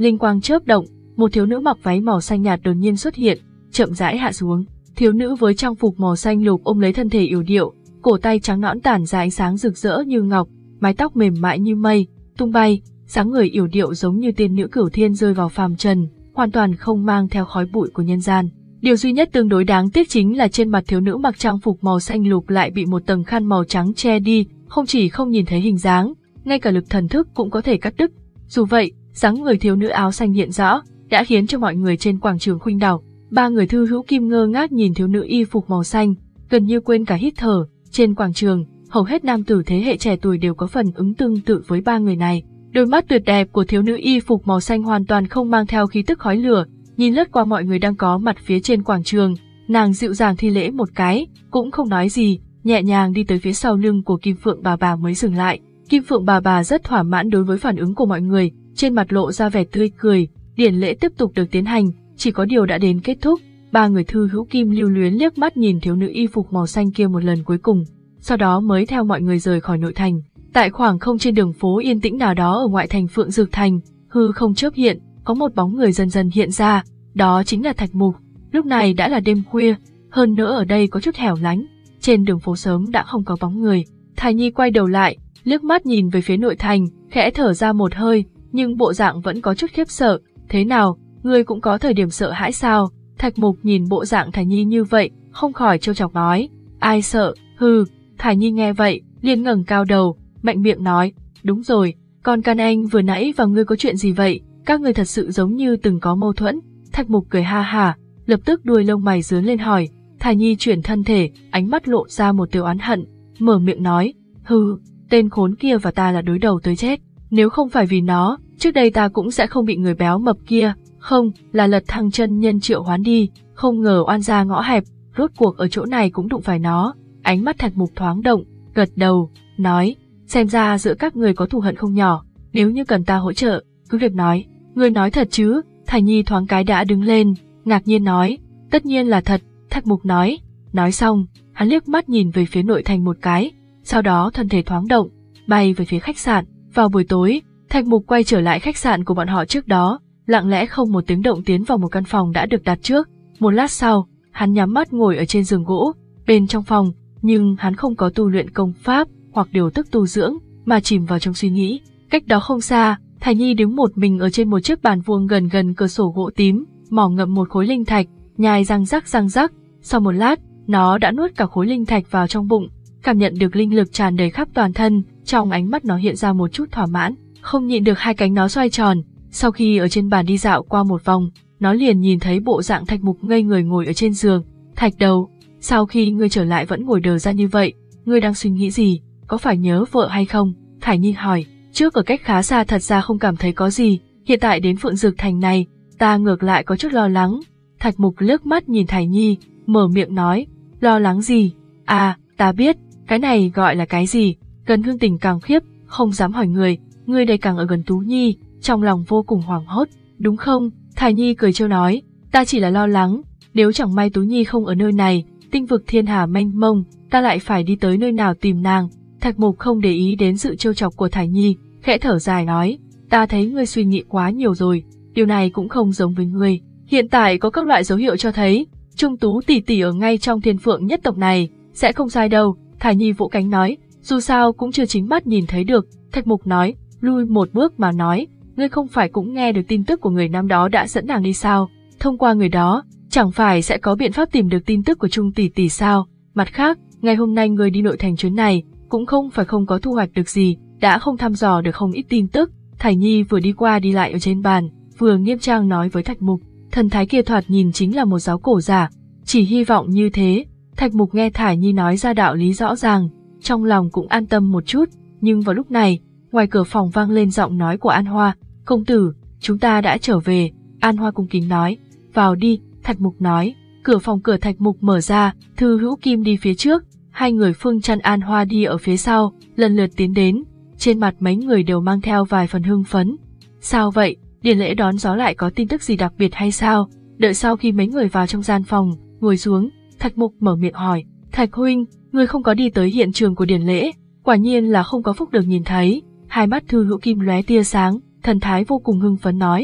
linh quang chớp động, một thiếu nữ mặc váy màu xanh nhạt đột nhiên xuất hiện, chậm rãi hạ xuống. Thiếu nữ với trang phục màu xanh lục ôm lấy thân thể yểu điệu, cổ tay trắng nõn tản ra ánh sáng rực rỡ như ngọc, mái tóc mềm mại như mây, tung bay, dáng người yểu điệu giống như tiên nữ cửu thiên rơi vào phàm trần, hoàn toàn không mang theo khói bụi của nhân gian. Điều duy nhất tương đối đáng tiếc chính là trên mặt thiếu nữ mặc trang phục màu xanh lục lại bị một tầng khăn màu trắng che đi, không chỉ không nhìn thấy hình dáng, ngay cả lực thần thức cũng có thể cắt đứt. Dù vậy, dáng người thiếu nữ áo xanh hiện rõ, đã khiến cho mọi người trên quảng trường khuynh đảo. Ba người Thư Hữu Kim ngơ ngác nhìn thiếu nữ y phục màu xanh, gần như quên cả hít thở. Trên quảng trường, hầu hết nam tử thế hệ trẻ tuổi đều có phần ứng tương tự với ba người này. Đôi mắt tuyệt đẹp của thiếu nữ y phục màu xanh hoàn toàn không mang theo khí tức khói lửa, nhìn lướt qua mọi người đang có mặt phía trên quảng trường, nàng dịu dàng thi lễ một cái, cũng không nói gì, nhẹ nhàng đi tới phía sau lưng của Kim Phượng bà bà mới dừng lại. Kim Phượng bà bà rất thỏa mãn đối với phản ứng của mọi người, trên mặt lộ ra vẻ tươi cười. Điển lễ tiếp tục được tiến hành, chỉ có điều đã đến kết thúc. Ba người Thư Hữu Kim lưu luyến liếc mắt nhìn thiếu nữ y phục màu xanh kia một lần cuối cùng, sau đó mới theo mọi người rời khỏi nội thành. Tại khoảng không trên đường phố yên tĩnh nào đó ở ngoại thành Phượng Dược Thành, hư không chớp hiện, có một bóng người dần dần hiện ra, đó chính là Thạch Mục. Lúc này đã là đêm khuya, hơn nữa ở đây có chút hẻo lánh, trên đường phố sớm đã không có bóng người. Thải Nhi quay đầu lại, liếc mắt nhìn về phía nội thành, khẽ thở ra một hơi, nhưng bộ dạng vẫn có chút khiếp sợ. Thế nào, ngươi cũng có thời điểm sợ hãi sao? Thạch Mục nhìn bộ dạng Thải Nhi như vậy, không khỏi trêu chọc nói, ai sợ, hừ. Thải Nhi nghe vậy, liền ngẩng cao đầu, mạnh miệng nói, đúng rồi, còn Can Anh vừa nãy và ngươi có chuyện gì vậy? Các ngươi thật sự giống như từng có mâu thuẫn. Thạch Mục cười ha hả, lập tức đuôi lông mày rướn lên hỏi. Thải Nhi chuyển thân thể, ánh mắt lộ ra một tia oán hận, mở miệng nói, hừ, tên khốn kia và ta là đối đầu tới chết. Nếu không phải vì nó, trước đây ta cũng sẽ không bị người béo mập kia, không, là Lật Thăng chân nhân triệu hoán đi, không ngờ oan gia ngõ hẹp, rốt cuộc ở chỗ này cũng đụng phải nó. Ánh mắt Thạch Mục thoáng động, gật đầu, nói, xem ra giữa các người có thù hận không nhỏ, nếu như cần ta hỗ trợ, cứ việc nói. Ngươi nói thật chứ? Thải Nhi thoáng cái đã đứng lên, ngạc nhiên nói, tất nhiên là thật. Thạch Mục nói, nói xong, hắn liếc mắt nhìn về phía nội thành một cái, sau đó thân thể thoáng động, bay về phía khách sạn. Vào buổi tối, Thạch Mục quay trở lại khách sạn của bọn họ trước đó, lặng lẽ không một tiếng động tiến vào một căn phòng đã được đặt trước. Một lát sau, hắn nhắm mắt ngồi ở trên giường gỗ, bên trong phòng, nhưng hắn không có tu luyện công pháp hoặc điều tức tu dưỡng, mà chìm vào trong suy nghĩ. Cách đó không xa, Thải Nhi đứng một mình ở trên một chiếc bàn vuông gần gần cửa sổ gỗ tím, mỏ ngậm một khối linh thạch, nhai răng rắc răng rắc. Sau một lát, nó đã nuốt cả khối linh thạch vào trong bụng, cảm nhận được linh lực tràn đầy khắp toàn thân, trong ánh mắt nó hiện ra một chút thỏa mãn, không nhịn được hai cánh nó xoay tròn. Sau khi ở trên bàn đi dạo qua một vòng, nó liền nhìn thấy bộ dạng Thạch Mục ngây người ngồi ở trên giường. Thạch Đầu, sau khi ngươi trở lại vẫn ngồi đờ ra như vậy, ngươi đang suy nghĩ gì, có phải nhớ vợ hay không? Thải Nhi hỏi, trước ở cách khá xa thật ra không cảm thấy có gì, hiện tại đến Phượng Dược Thành này, ta ngược lại có chút lo lắng. Thạch Mục liếc mắt nhìn Thải Nhi, mở miệng nói, lo lắng gì? À, ta biết, cái này gọi là cái gì? Gần Hương Tình càng khiếp, không dám hỏi người, ngươi đây càng ở gần Tú Nhi, trong lòng vô cùng hoảng hốt, đúng không? Thải Nhi cười trêu nói, ta chỉ là lo lắng, nếu chẳng may Tú Nhi không ở nơi này, tinh vực thiên hà mênh mông, ta lại phải đi tới nơi nào tìm nàng. Thạch Mục không để ý đến sự trêu chọc của Thải Nhi, khẽ thở dài nói, ta thấy ngươi suy nghĩ quá nhiều rồi, điều này cũng không giống với ngươi. Hiện tại có các loại dấu hiệu cho thấy, Trung Tú tỷ tỷ ở ngay trong Thiên Phượng nhất tộc này, sẽ không sai đâu. Thải Nhi vỗ cánh nói, dù sao cũng chưa chính mắt nhìn thấy được. Thạch Mục nói, lui một bước mà nói, ngươi không phải cũng nghe được tin tức của người nam đó đã dẫn nàng đi sao? Thông qua người đó, chẳng phải sẽ có biện pháp tìm được tin tức của Trung tỷ tỷ sao? Mặt khác, ngày hôm nay ngươi đi nội thành chuyến này, cũng không phải không có thu hoạch được gì, đã không thăm dò được không ít tin tức. Thải Nhi vừa đi qua đi lại ở trên bàn, vừa nghiêm trang nói với Thạch Mục, thần thái kia thoạt nhìn chính là một giáo cổ giả, chỉ hy vọng như thế. Thạch Mục nghe Thải Nhi nói ra đạo lý rõ ràng, trong lòng cũng an tâm một chút, nhưng vào lúc này, ngoài cửa phòng vang lên giọng nói của An Hoa, công tử, chúng ta đã trở về. An Hoa cung kính nói, vào đi. Thạch Mục nói, cửa phòng cửa Thạch Mục mở ra, Thư Hữu Kim đi phía trước, hai người Phương Trăn An Hoa đi ở phía sau, lần lượt tiến đến, trên mặt mấy người đều mang theo vài phần hưng phấn. Sao vậy, Điền Lễ đón gió lại có tin tức gì đặc biệt hay sao? Đợi sau khi mấy người vào trong gian phòng, ngồi xuống, Thạch Mục mở miệng hỏi, Thạch huynh, ngươi không có đi tới hiện trường của Điền Lễ, quả nhiên là không có phúc được nhìn thấy. Hai mắt Thư Hữu Kim lóe tia sáng, thần thái vô cùng hưng phấn nói,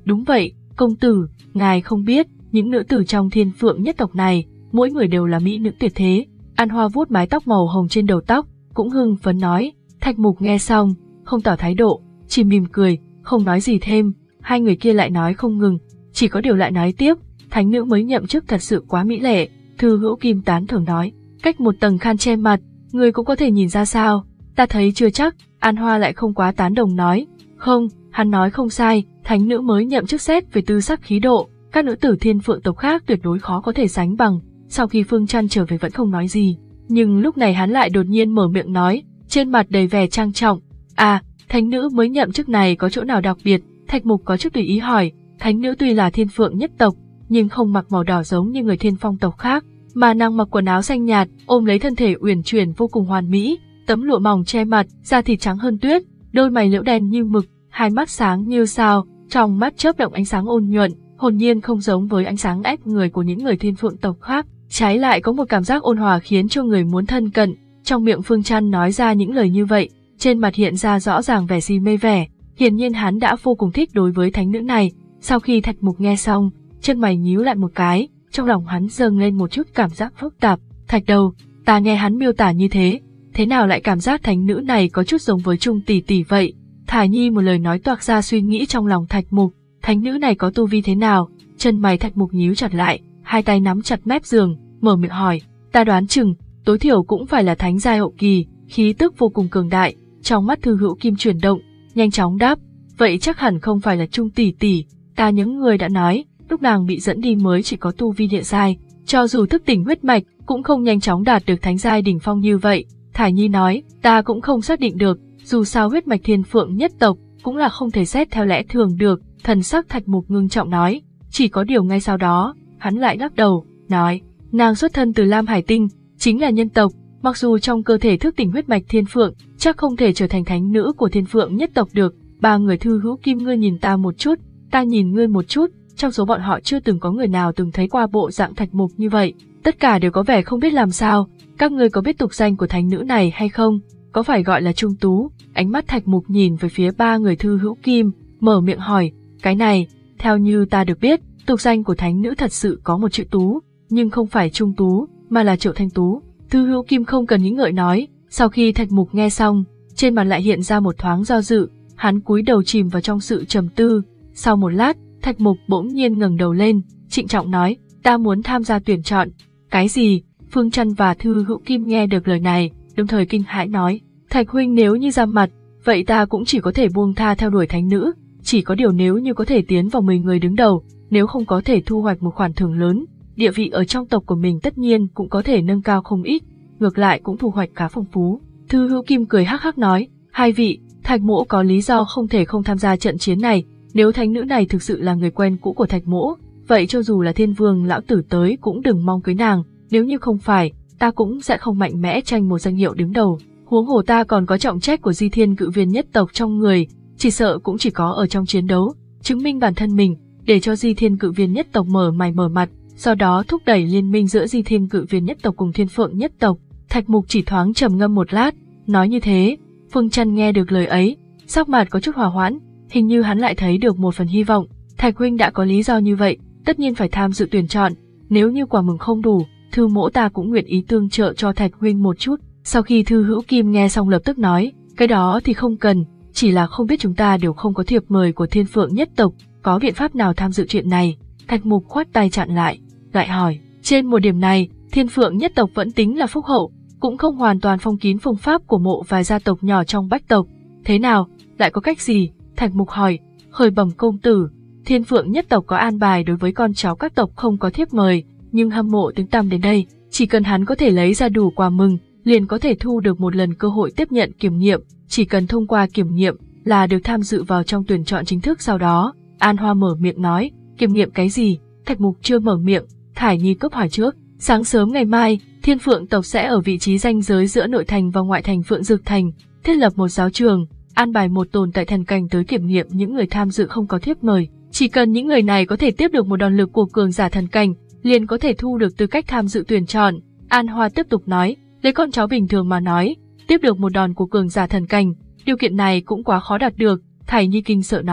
Đúng vậy, công tử, ngài không biết, những nữ tử trong Thiên Phượng nhất tộc này, mỗi người đều là mỹ nữ tuyệt thế. An Hoa vuốt mái tóc màu hồng trên đầu tóc, cũng hưng phấn nói. Thạch Mục nghe xong, không tỏ thái độ, chỉ mỉm cười, không nói gì thêm. Hai người kia lại nói không ngừng, chỉ có điều lại nói tiếp, thánh nữ mới nhậm chức thật sự quá mỹ lệ. Thư Hữu Kim tán thưởng nói, cách một tầng khăn che mặt, người cũng có thể nhìn ra sao? Ta thấy chưa chắc. An Hoa lại không quá tán đồng nói, không, hắn nói không sai, thánh nữ mới nhậm chức xét về tư sắc khí độ, các nữ tử Thiên Phượng tộc khác tuyệt đối khó có thể sánh bằng. Sau khi Phương Trăn trở về vẫn không nói gì, nhưng lúc này hắn lại đột nhiên mở miệng nói, trên mặt đầy vẻ trang trọng, à, thánh nữ mới nhậm chức này có chỗ nào đặc biệt? Thạch Mục có chút tùy ý hỏi, thánh nữ tuy là Thiên Phượng nhất tộc, nhưng không mặc màu đỏ giống như người Thiên Phong tộc khác, mà nàng mặc quần áo xanh nhạt, ôm lấy thân thể uyển chuyển vô cùng hoàn mỹ, tấm lụa mỏng che mặt, da thịt trắng hơn tuyết, đôi mày liễu đen như mực, hai mắt sáng như sao, trong mắt chớp động ánh sáng ôn nhuận, hồn nhiên không giống với ánh sáng ép người của những người Thiên Phượng tộc khác, trái lại có một cảm giác ôn hòa khiến cho người muốn thân cận. Trong miệng Phương Trăn nói ra những lời như vậy, trên mặt hiện ra rõ ràng vẻ si mê vẻ, hiển nhiên hắn đã vô cùng thích đối với thánh nữ này. Sau khi Thạch Mục nghe xong, chân mày nhíu lại một cái, trong lòng hắn dâng lên một chút cảm giác phức tạp. Thạch Đầu, ta nghe hắn miêu tả như thế, thế nào lại cảm giác thánh nữ này có chút giống với Trung tỷ tỷ vậy? Thải Nhi một lời nói toạc ra suy nghĩ trong lòng Thạch Mục, thánh nữ này có tu vi thế nào? Chân mày Thạch Mục nhíu chặt lại, hai tay nắm chặt mép giường, mở miệng hỏi, ta đoán chừng, tối thiểu cũng phải là thánh giai hậu kỳ, khí tức vô cùng cường đại. Trong mắt Thư Hữu Kim chuyển động, nhanh chóng đáp, vậy chắc hẳn không phải là Trung tỷ tỷ, ta những người đã nói, lúc nàng bị dẫn đi mới chỉ có tu vi địa giai, cho dù thức tỉnh huyết mạch, cũng không nhanh chóng đạt được thánh giai đỉnh phong như vậy. Thải Nhi nói, ta cũng không xác định được, dù sao huyết mạch Thiên Phượng nhất tộc cũng là không thể xét theo lẽ thường được. Thần sắc Thạch Mục ngưng trọng nói, chỉ có điều ngay sau đó, hắn lại lắc đầu, nói, nàng xuất thân từ Lam Hải Tinh, chính là nhân tộc, mặc dù trong cơ thể thức tỉnh huyết mạch Thiên Phượng, chắc không thể trở thành thánh nữ của Thiên Phượng nhất tộc được. Ba người Thư Hữu Kim, ngươi nhìn ta một chút, ta nhìn ngươi một chút, trong số bọn họ chưa từng có người nào từng thấy qua bộ dạng Thạch Mục như vậy, tất cả đều có vẻ không biết làm sao. Các ngươi có biết tục danh của thánh nữ này hay không? Có phải gọi là Trung Tú? Ánh mắt Thạch Mục nhìn về phía ba người Thư Hữu Kim, mở miệng hỏi, cái này, theo như ta được biết, tục danh của thánh nữ thật sự có một chữ Tú, nhưng không phải Trung Tú, mà là Triệu Thanh Tú. Thư Hữu Kim không cần nghĩ ngợi nói. Sau khi Thạch Mục nghe xong, trên mặt lại hiện ra một thoáng do dự, hắn cúi đầu chìm vào trong sự trầm tư. Sau một lát, Thạch Mục bỗng nhiên ngẩng đầu lên, trịnh trọng nói, ta muốn tham gia tuyển chọn. Cái gì? Phương Trăn và Thư Hữu Kim nghe được lời này, đồng thời kinh hãi nói, Thạch huynh nếu như ra mặt, vậy ta cũng chỉ có thể buông tha theo đuổi thánh nữ, chỉ có điều nếu như có thể tiến vào mười người đứng đầu, nếu không có thể thu hoạch một khoản thưởng lớn, địa vị ở trong tộc của mình tất nhiên cũng có thể nâng cao không ít, ngược lại cũng thu hoạch khá phong phú. Thư Hữu Kim cười hắc hắc nói, hai vị, Thạch mỗ có lý do không thể không tham gia trận chiến này, nếu thánh nữ này thực sự là người quen cũ của Thạch mỗ, vậy cho dù là Thiên Vương lão tử tới cũng đừng mong cưới nàng, nếu như không phải, ta cũng sẽ không mạnh mẽ tranh một danh hiệu đứng đầu. Huống hồ ta còn có trọng trách của Di Thiên Cự Viên nhất tộc trong người, chỉ sợ cũng chỉ có ở trong chiến đấu, chứng minh bản thân mình, để cho Di Thiên Cự Viên nhất tộc mở mày mở mặt, sau đó thúc đẩy liên minh giữa Di Thiên Cự Viên nhất tộc cùng Thiên Phượng nhất tộc. Thạch Mục chỉ thoáng trầm ngâm một lát, nói như thế. Phương Trăn nghe được lời ấy, sắc mặt có chút hòa hoãn, hình như hắn lại thấy được một phần hy vọng. Thạch huynh đã có lý do như vậy, tất nhiên phải tham dự tuyển chọn, nếu như quả mừng không đủ, Thư mỗ ta cũng nguyện ý tương trợ cho Thạch huynh một chút. Sau khi Thư Hữu Kim nghe xong lập tức nói, cái đó thì không cần, chỉ là không biết chúng ta đều không có thiệp mời của Thiên Phượng nhất tộc, có biện pháp nào tham dự chuyện này? Thạch Mục khoát tay chặn lại, lại hỏi, trên một điểm này, Thiên Phượng nhất tộc vẫn tính là phúc hậu, cũng không hoàn toàn phong kín phương pháp của mộ vài gia tộc nhỏ trong Bách tộc. Thế nào, lại có cách gì? Thạch Mục hỏi. Khởi bẩm công tử, Thiên Phượng nhất tộc có an bài đối với con cháu các tộc không có thiếp mời, nhưng hâm mộ tiếng tăm đến đây, chỉ cần hắn có thể lấy ra đủ quà mừng, liền có thể thu được một lần cơ hội tiếp nhận kiểm nghiệm, chỉ cần thông qua kiểm nghiệm là được tham dự vào trong tuyển chọn chính thức sau đó. An Hoa mở miệng nói, kiểm nghiệm cái gì? Thạch Mục chưa mở miệng, Thải Nhi cấp hỏi trước. Sáng sớm ngày mai, Thiên Phượng tộc sẽ ở vị trí ranh giới giữa nội thành và ngoại thành Phượng Dược Thành, thiết lập một giáo trường, an bài một tồn tại thần cảnh tới kiểm nghiệm những người tham dự không có thiếp mời. Chỉ cần những người này có thể tiếp được một đòn lực của cường giả thần cảnh, liền có thể thu được tư cách tham dự tuyển chọn. An Hoa tiếp tục nói, lấy con cháu bình thường mà nói, tiếp được một đòn của cường giả thần cảnh, điều kiện này cũng quá khó đạt được. Thải Nhi kinh sợ nói,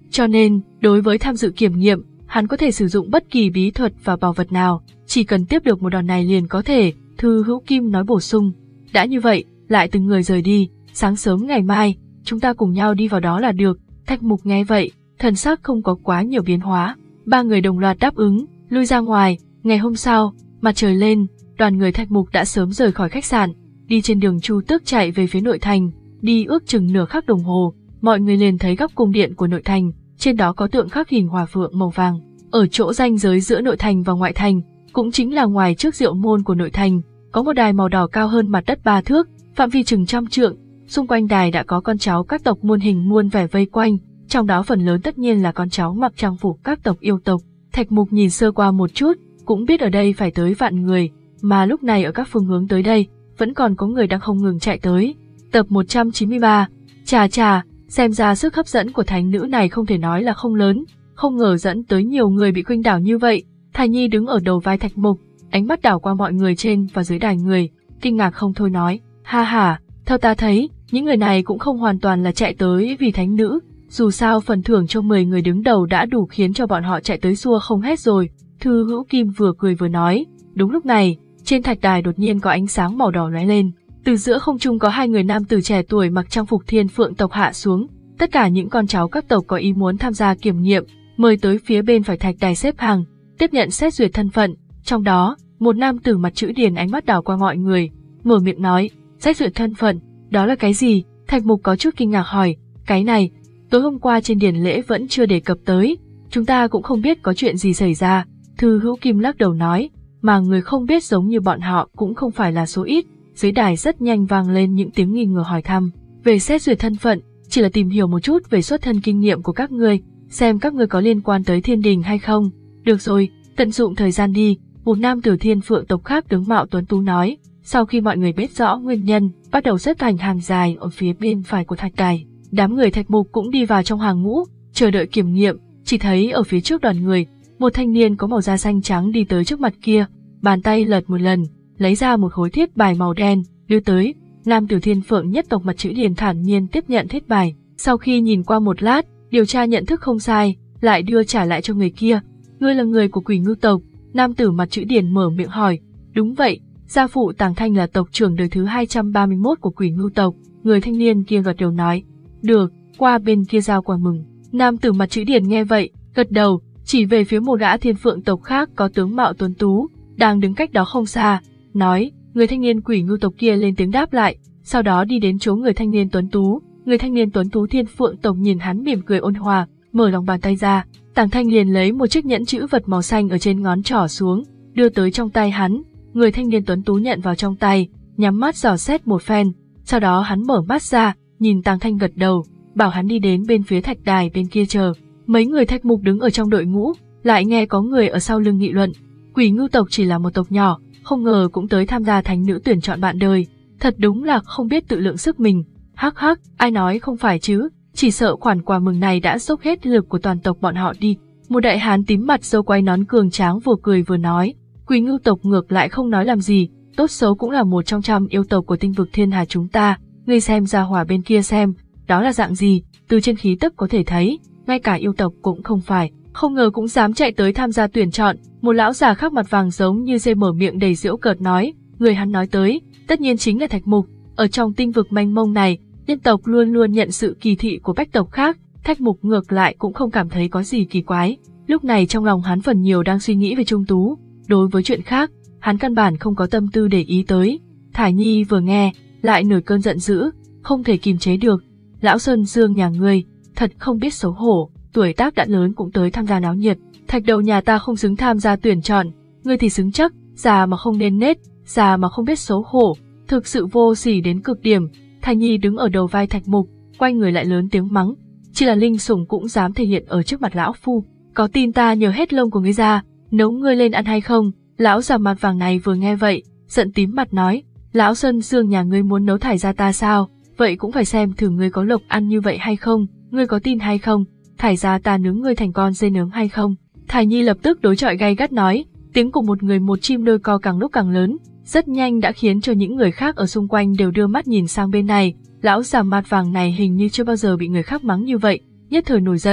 Cho nên, đối với tham dự kiểm nghiệm, hắn có thể sử dụng bất kỳ bí thuật và bảo vật nào, chỉ cần tiếp được một đòn này liền có thể, Thư Hữu Kim nói bổ sung. Đã như vậy, lại từng người rời đi, sáng sớm ngày mai, chúng ta cùng nhau đi vào đó là được. Thạch Mục nghe vậy, thần sắc không có quá nhiều biến hóa. Ba người đồng loạt đáp ứng, lui ra ngoài. Ngày hôm sau, mặt trời lên, đoàn người Thạch Mục đã sớm rời khỏi khách sạn, đi trên đường Chu Tước chạy về phía nội thành, đi ước chừng nửa khắc đồng hồ, mọi người liền thấy góc cung điện của nội thành, trên đó có tượng khắc hình hỏa phượng màu vàng. Ở chỗ ranh giới giữa nội thành và ngoại thành, cũng chính là ngoài trước diệu môn của nội thành, có một đài màu đỏ cao hơn mặt đất ba thước, phạm vi chừng trăm trượng, xung quanh đài đã có con cháu các tộc muôn hình muôn vẻ vây quanh, trong đó phần lớn tất nhiên là con cháu mặc trang phục các tộc yêu tộc. Thạch Mục nhìn sơ qua một chút, cũng biết ở đây phải tới vạn người, mà lúc này ở các phương hướng tới đây, vẫn còn có người đang không ngừng chạy tới. Tập một trăm chín mươi ba, chà chà, xem ra sức hấp dẫn của thánh nữ này không thể nói là không lớn, không ngờ dẫn tới nhiều người bị khuynh đảo như vậy. Thải Nhi đứng ở đầu vai Thạch Mục, ánh mắt đảo qua mọi người trên và dưới đài người, kinh ngạc không thôi nói, ha ha, theo ta thấy, những người này cũng không hoàn toàn là chạy tới vì thánh nữ, dù sao phần thưởng cho mười người đứng đầu đã đủ khiến cho bọn họ chạy tới xua không hết rồi. Thư Hữu Kim vừa cười vừa nói. Đúng lúc này, trên thạch đài đột nhiên có ánh sáng màu đỏ lóe lên, từ giữa không trung có hai người nam tử trẻ tuổi mặc trang phục thiên phượng tộc hạ xuống, tất cả những con cháu các tộc có ý muốn tham gia kiểm nghiệm, mời tới phía bên phải thạch đài xếp hàng, tiếp nhận xét duyệt thân phận. Trong đó, một nam tử mặt chữ điền ánh mắt đảo qua mọi người, mở miệng nói, xét duyệt thân phận, đó là cái gì? Thạch Mục có chút kinh ngạc hỏi, cái này, tối hôm qua trên điển lễ vẫn chưa đề cập tới, chúng ta cũng không biết có chuyện gì xảy ra. Thư Hữu Kim lắc đầu nói, mà người không biết giống như bọn họ cũng không phải là số ít. Dưới đài rất nhanh vang lên những tiếng nghi ngờ hỏi thăm về xét duyệt thân phận, chỉ là tìm hiểu một chút về xuất thân kinh nghiệm của các ngươi, xem các ngươi có liên quan tới thiên đình hay không. Được rồi, tận dụng thời gian đi, một nam tử thiên phượng tộc khác tướng mạo tuấn tú nói. Sau khi mọi người biết rõ nguyên nhân, bắt đầu xếp thành hàng dài ở phía bên phải của thạch đài. Đám người Thạch Mục cũng đi vào trong hàng ngũ, chờ đợi kiểm nghiệm. Chỉ thấy ở phía trước đoàn người, một thanh niên có màu da xanh trắng đi tới trước mặt kia, bàn tay lật một lần, lấy ra một khối thiết bài màu đen, đưa tới. Nam tử thiên phượng nhất tộc mặt chữ điền thản nhiên tiếp nhận thiết bài, sau khi nhìn qua một lát, điều tra nhận thức không sai, lại đưa trả lại cho người kia. Ngươi là người của Quỷ Ngưu tộc? Nam tử mặt chữ điền mở miệng hỏi. Đúng vậy, gia phụ Tàng Thanh là tộc trưởng đời thứ hai trăm ba mươi mốt của Quỷ Ngưu tộc. Người thanh niên kia gật đầu nói. Được, qua bên kia giao quà mừng. Nam tử mặt chữ điền nghe vậy, gật đầu, chỉ về phía một gã thiên phượng tộc khác có tướng mạo tuấn tú, đang đứng cách đó không xa, nói. Người thanh niên Quỷ Ngưu tộc kia lên tiếng đáp lại, sau đó đi đến chỗ người thanh niên tuấn tú. Người thanh niên tuấn tú thiên phượng tộc nhìn hắn mỉm cười ôn hòa, mở lòng bàn tay ra. Tàng Thanh liền lấy một chiếc nhẫn chữ vật màu xanh ở trên ngón trỏ xuống, đưa tới trong tay hắn. Người thanh niên tuấn tú nhận vào trong tay, nhắm mắt dò xét một phen, sau đó hắn mở mắt ra, nhìn Tàng Thanh gật đầu, bảo hắn đi đến bên phía thạch đài bên kia chờ. Mấy người Thạch Mục đứng ở trong đội ngũ, lại nghe có người ở sau lưng nghị luận. Quỷ Ngưu tộc chỉ là một tộc nhỏ, không ngờ cũng tới tham gia thánh nữ tuyển chọn bạn đời, thật đúng là không biết tự lượng sức mình. Hắc hắc, ai nói không phải chứ, chỉ sợ khoản quà mừng này đã dốc hết lực của toàn tộc bọn họ đi. Một đại hán tím mặt râu quai nón cường tráng vừa cười vừa nói. Quỷ Ngưu tộc ngược lại không nói làm gì, tốt xấu cũng là một trong trăm yêu tộc của tinh vực thiên hà chúng ta. Ngươi xem ra hỏa bên kia xem, đó là dạng gì, từ trên khí tức có thể thấy, ngay cả yêu tộc cũng không phải, không ngờ cũng dám chạy tới tham gia tuyển chọn. Một lão già khác mặt vàng giống như dê mở miệng đầy giễu cợt nói. Người hắn nói tới, tất nhiên chính là Thạch Mục. Ở trong tinh vực mênh mông này, nhân tộc luôn luôn nhận sự kỳ thị của bách tộc khác, Thạch Mục ngược lại cũng không cảm thấy có gì kỳ quái. Lúc này trong lòng hắn phần nhiều đang suy nghĩ về Trung Tú, đối với chuyện khác, hắn căn bản không có tâm tư để ý tới. Thải Nhi vừa nghe, lại nổi cơn giận dữ, không thể kìm chế được. Lão Sơn Dương nhà ngươi, thật không biết xấu hổ, tuổi tác đã lớn cũng tới tham gia náo nhiệt. Thạch đầu nhà ta không xứng tham gia tuyển chọn, ngươi thì xứng chắc, già mà không nên nết, già mà không biết xấu hổ, thực sự vô sỉ đến cực điểm. Thải Nhi đứng ở đầu vai Thạch Mục, quay người lại lớn tiếng mắng, chỉ là linh sủng cũng dám thể hiện ở trước mặt lão phu, có tin ta nhờ hết lông của ngươi ra, nấu ngươi lên ăn hay không? Lão già mặt vàng này vừa nghe vậy, giận tím mặt nói, lão Sơn Dương nhà ngươi muốn nấu thải ra ta sao? Vậy cũng phải xem thử ngươi có lộc ăn như vậy hay không, ngươi có tin hay không? Thải ra ta nướng ngươi thành con dê nướng hay không? Thải Nhi lập tức đối chọi gay gắt nói, tiếng của một người một chim đôi co càng lúc càng lớn, rất nhanh đã khiến cho những người khác ở xung quanh đều đưa mắt nhìn sang bên này. Lão già mặt vàng này hình như chưa bao giờ bị người khác mắng như vậy, nhất thời nổi giận,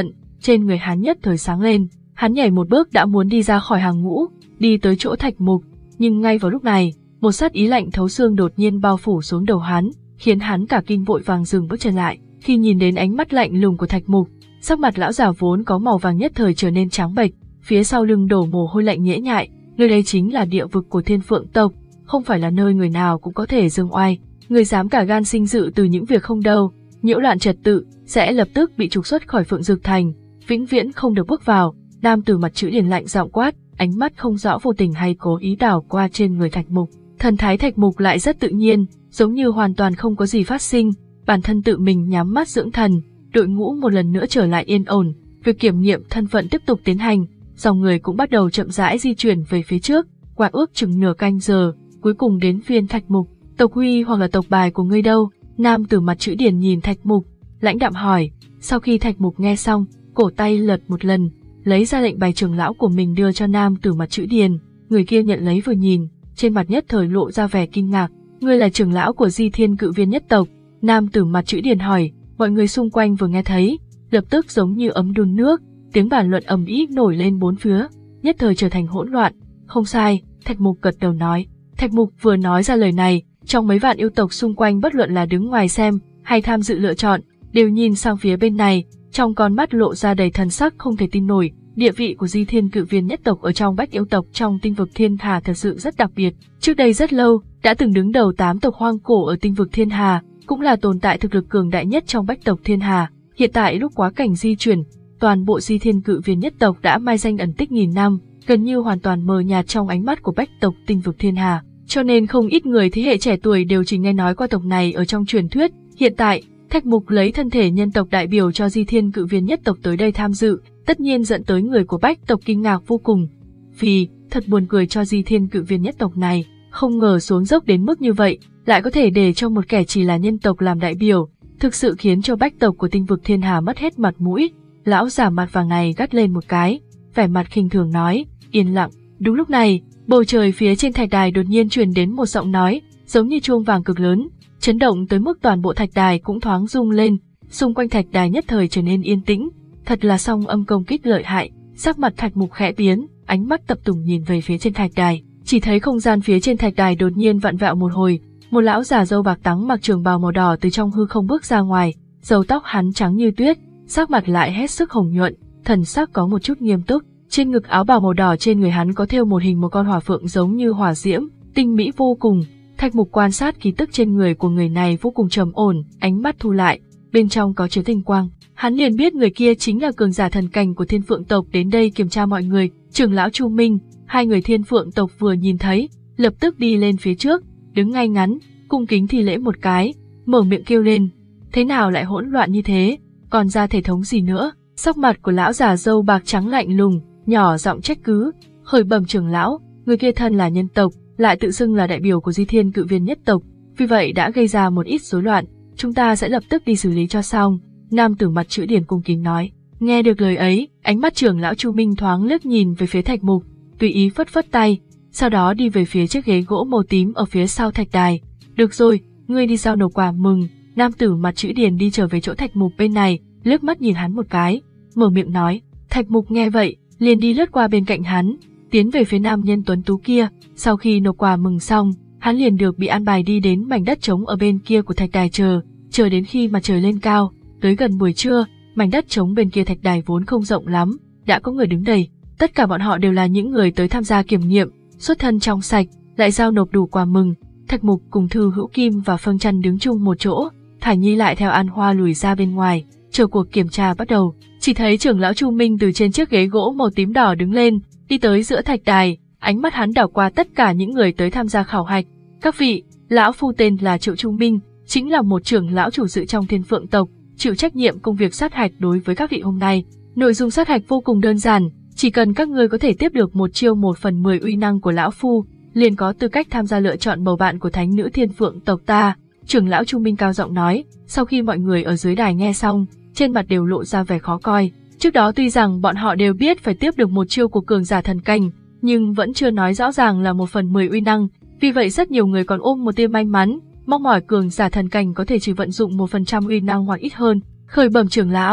trên người hắn nhất thời sáng lên, hắn nhảy một bước đã muốn đi ra khỏi hàng ngũ, đi tới chỗ Thạch Mục, nhưng ngay vào lúc này, một sát ý lạnh thấu xương đột nhiên bao phủ xuống đầu hắn, khiến hắn cả kinh vội vàng dừng bước chân lại. Khi nhìn đến ánh mắt lạnh lùng của Thạch Mục, sắc mặt lão già vốn có màu vàng nhất thời trở nên trắng bệch, phía sau lưng đổ mồ hôi lạnh nhễ nhại. Nơi đây chính là địa vực của Thiên Phượng tộc, không phải là nơi người nào cũng có thể dương oai, người dám cả gan sinh dự từ những việc không đâu, nhiễu loạn trật tự, sẽ lập tức bị trục xuất khỏi Phượng Dược Thành, vĩnh viễn không được bước vào. Nam tử mặt chữ điển lạnh giọng quát, ánh mắt không rõ vô tình hay cố ý đảo qua trên người Thạch Mục. Thần thái Thạch Mục lại rất tự nhiên, giống như hoàn toàn không có gì phát sinh, bản thân tự mình nhắm mắt dưỡng thần, đội ngũ một lần nữa trở lại yên ổn, việc kiểm nghiệm thân phận tiếp tục tiến hành, dòng người cũng bắt đầu chậm rãi di chuyển về phía trước, qua ước chừng nửa canh giờ, cuối cùng đến phiên Thạch Mục. Tộc huy hoặc là tộc bài của ngươi đâu? Nam tử mặt chữ điển nhìn Thạch Mục, lãnh đạm hỏi. Sau khi Thạch Mục nghe xong, cổ tay lật một lần, lấy ra lệnh bài trưởng lão của mình đưa cho nam tử mặt chữ điển. Người kia nhận lấy vừa nhìn, trên mặt nhất thời lộ ra vẻ kinh ngạc. Ngươi là trưởng lão của Di Thiên Cự Viên nhất tộc? Nam tử mặt chữ điển hỏi. Mọi người xung quanh vừa nghe thấy, lập tức giống như ấm đun nước, tiếng bàn luận ầm ĩ nổi lên bốn phía, nhất thời trở thành hỗn loạn. Không sai, Thạch Mục gật đầu nói. Thạch Mục vừa nói ra lời này, trong mấy vạn yêu tộc xung quanh bất luận là đứng ngoài xem hay tham dự lựa chọn, đều nhìn sang phía bên này, trong con mắt lộ ra đầy thần sắc không thể tin nổi. Địa vị của Di Thiên Cự Viên nhất tộc ở trong bách yêu tộc trong tinh vực Thiên Hà thật sự rất đặc biệt. Trước đây rất lâu, đã từng đứng đầu tám tộc hoang cổ ở tinh vực Thiên Hà, cũng là tồn tại thực lực cường đại nhất trong bách tộc Thiên Hà. Hiện tại lúc quá cảnh di chuyển, toàn bộ Di Thiên Cự Viên nhất tộc đã mai danh ẩn tích nghìn năm, gần như hoàn toàn mờ nhạt trong ánh mắt của bách tộc tinh vực Thiên Hà. Cho nên không ít người thế hệ trẻ tuổi đều chỉ nghe nói qua tộc này ở trong truyền thuyết. Hiện tại, Thạch Mục lấy thân thể nhân tộc đại biểu cho Di Thiên Cự Viên nhất tộc tới đây tham dự, tất nhiên dẫn tới người của bách tộc kinh ngạc vô cùng. Vì, thật buồn cười cho Di Thiên Cự Viên nhất tộc này, không ngờ xuống dốc đến mức như vậy, lại có thể để cho một kẻ chỉ là nhân tộc làm đại biểu, thực sự khiến cho bách tộc của tinh vực Thiên Hà mất hết mặt mũi. Lão giả mặt vàng này gắt lên một cái, vẻ mặt khinh thường nói, yên lặng. Đúng lúc này, bầu trời phía trên thạch đài đột nhiên truyền đến một giọng nói, giống như chuông vàng cực lớn, chấn động tới mức toàn bộ thạch đài cũng thoáng rung lên, xung quanh thạch đài nhất thời trở nên yên tĩnh. Thật là song âm công kích lợi hại. Sắc mặt Thạch Mục khẽ biến, ánh mắt tập trung nhìn về phía trên thạch đài, chỉ thấy không gian phía trên thạch đài đột nhiên vặn vẹo một hồi, một lão già râu bạc trắng mặc trường bào màu đỏ từ trong hư không bước ra ngoài, râu tóc hắn trắng như tuyết, sắc mặt lại hết sức hồng nhuận, thần sắc có một chút nghiêm túc. Trên ngực áo bào màu đỏ trên người hắn có thêu một hình một con hỏa phượng giống như hỏa diễm, tinh mỹ vô cùng. Thạch Mục quan sát khí tức trên người của người này vô cùng trầm ổn, ánh mắt thu lại, bên trong có chứa tinh quang. Hắn liền biết người kia chính là cường giả thần cảnh của Thiên Phượng tộc đến đây kiểm tra mọi người. Trưởng lão Chu Minh, hai người Thiên Phượng tộc vừa nhìn thấy, lập tức đi lên phía trước, đứng ngay ngắn, cung kính thi lễ một cái, mở miệng kêu lên. Thế nào lại hỗn loạn như thế, còn ra thể thống gì nữa? Sắc mặt của lão già râu bạc trắng lạnh lùng, nhỏ giọng trách cứ, khởi bẩm trưởng lão, người kia thân là nhân tộc, lại tự xưng là đại biểu của Di Thiên Cự Viên nhất tộc, vì vậy đã gây ra một ít rối loạn, chúng ta sẽ lập tức đi xử lý cho xong. Nam tử mặt chữ điển cung kính nói. Nghe được lời ấy, ánh mắt trưởng lão Chu Minh thoáng liếc nhìn về phía Thạch Mục, tùy ý phất phất tay, sau đó đi về phía chiếc ghế gỗ màu tím ở phía sau thạch đài. Được rồi, ngươi đi giao nộp quà mừng. Nam tử mặt chữ điển đi trở về chỗ Thạch Mục bên này, liếc mắt nhìn hắn một cái, mở miệng nói. Thạch Mục nghe vậy, liền đi lướt qua bên cạnh hắn, tiến về phía nam nhân tuấn tú kia. Sau khi nộp quà mừng xong, hắn liền được bị an bài đi đến mảnh đất trống ở bên kia của thạch đài chờ, chờ đến khi mặt trời lên cao. Tới gần buổi trưa, mảnh đất trống bên kia thạch đài vốn không rộng lắm, đã có người đứng đầy. Tất cả bọn họ đều là những người tới tham gia kiểm nghiệm, xuất thân trong sạch, lại giao nộp đủ quà mừng. Thạch Mục cùng Thư Hữu Kim và Phương Trăn đứng chung một chỗ, Thải Nhi lại theo An Hoa lùi ra bên ngoài, chờ cuộc kiểm tra bắt đầu. Chỉ thấy trưởng lão Chu Minh từ trên chiếc ghế gỗ màu tím đỏ đứng lên, đi tới giữa thạch đài, ánh mắt hắn đảo qua tất cả những người tới tham gia khảo hạch. Các vị, lão phu tên là Triệu Chu Minh, chính là một trưởng lão chủ sự trong Thiên Phượng tộc, chịu trách nhiệm công việc sát hạch đối với các vị hôm nay. Nội dung sát hạch vô cùng đơn giản, chỉ cần các ngươi có thể tiếp được một chiêu một phần mười uy năng của lão phu, liền có tư cách tham gia lựa chọn bầu bạn của thánh nữ Thiên Phượng tộc ta. Trưởng lão Chu Minh cao giọng nói. Sau khi mọi người ở dưới đài nghe xong, trên mặt đều lộ ra vẻ khó coi. Trước đó tuy rằng bọn họ đều biết phải tiếp được một chiêu của cường giả thần cảnh, nhưng vẫn chưa nói rõ ràng là một phần mười uy năng, vì vậy rất nhiều người còn ôm một tia may mắn, mong mỏi cường giả thần cảnh có thể chỉ vận dụng một phần trăm uy năng hoặc ít hơn. Khởi bẩm trưởng lão,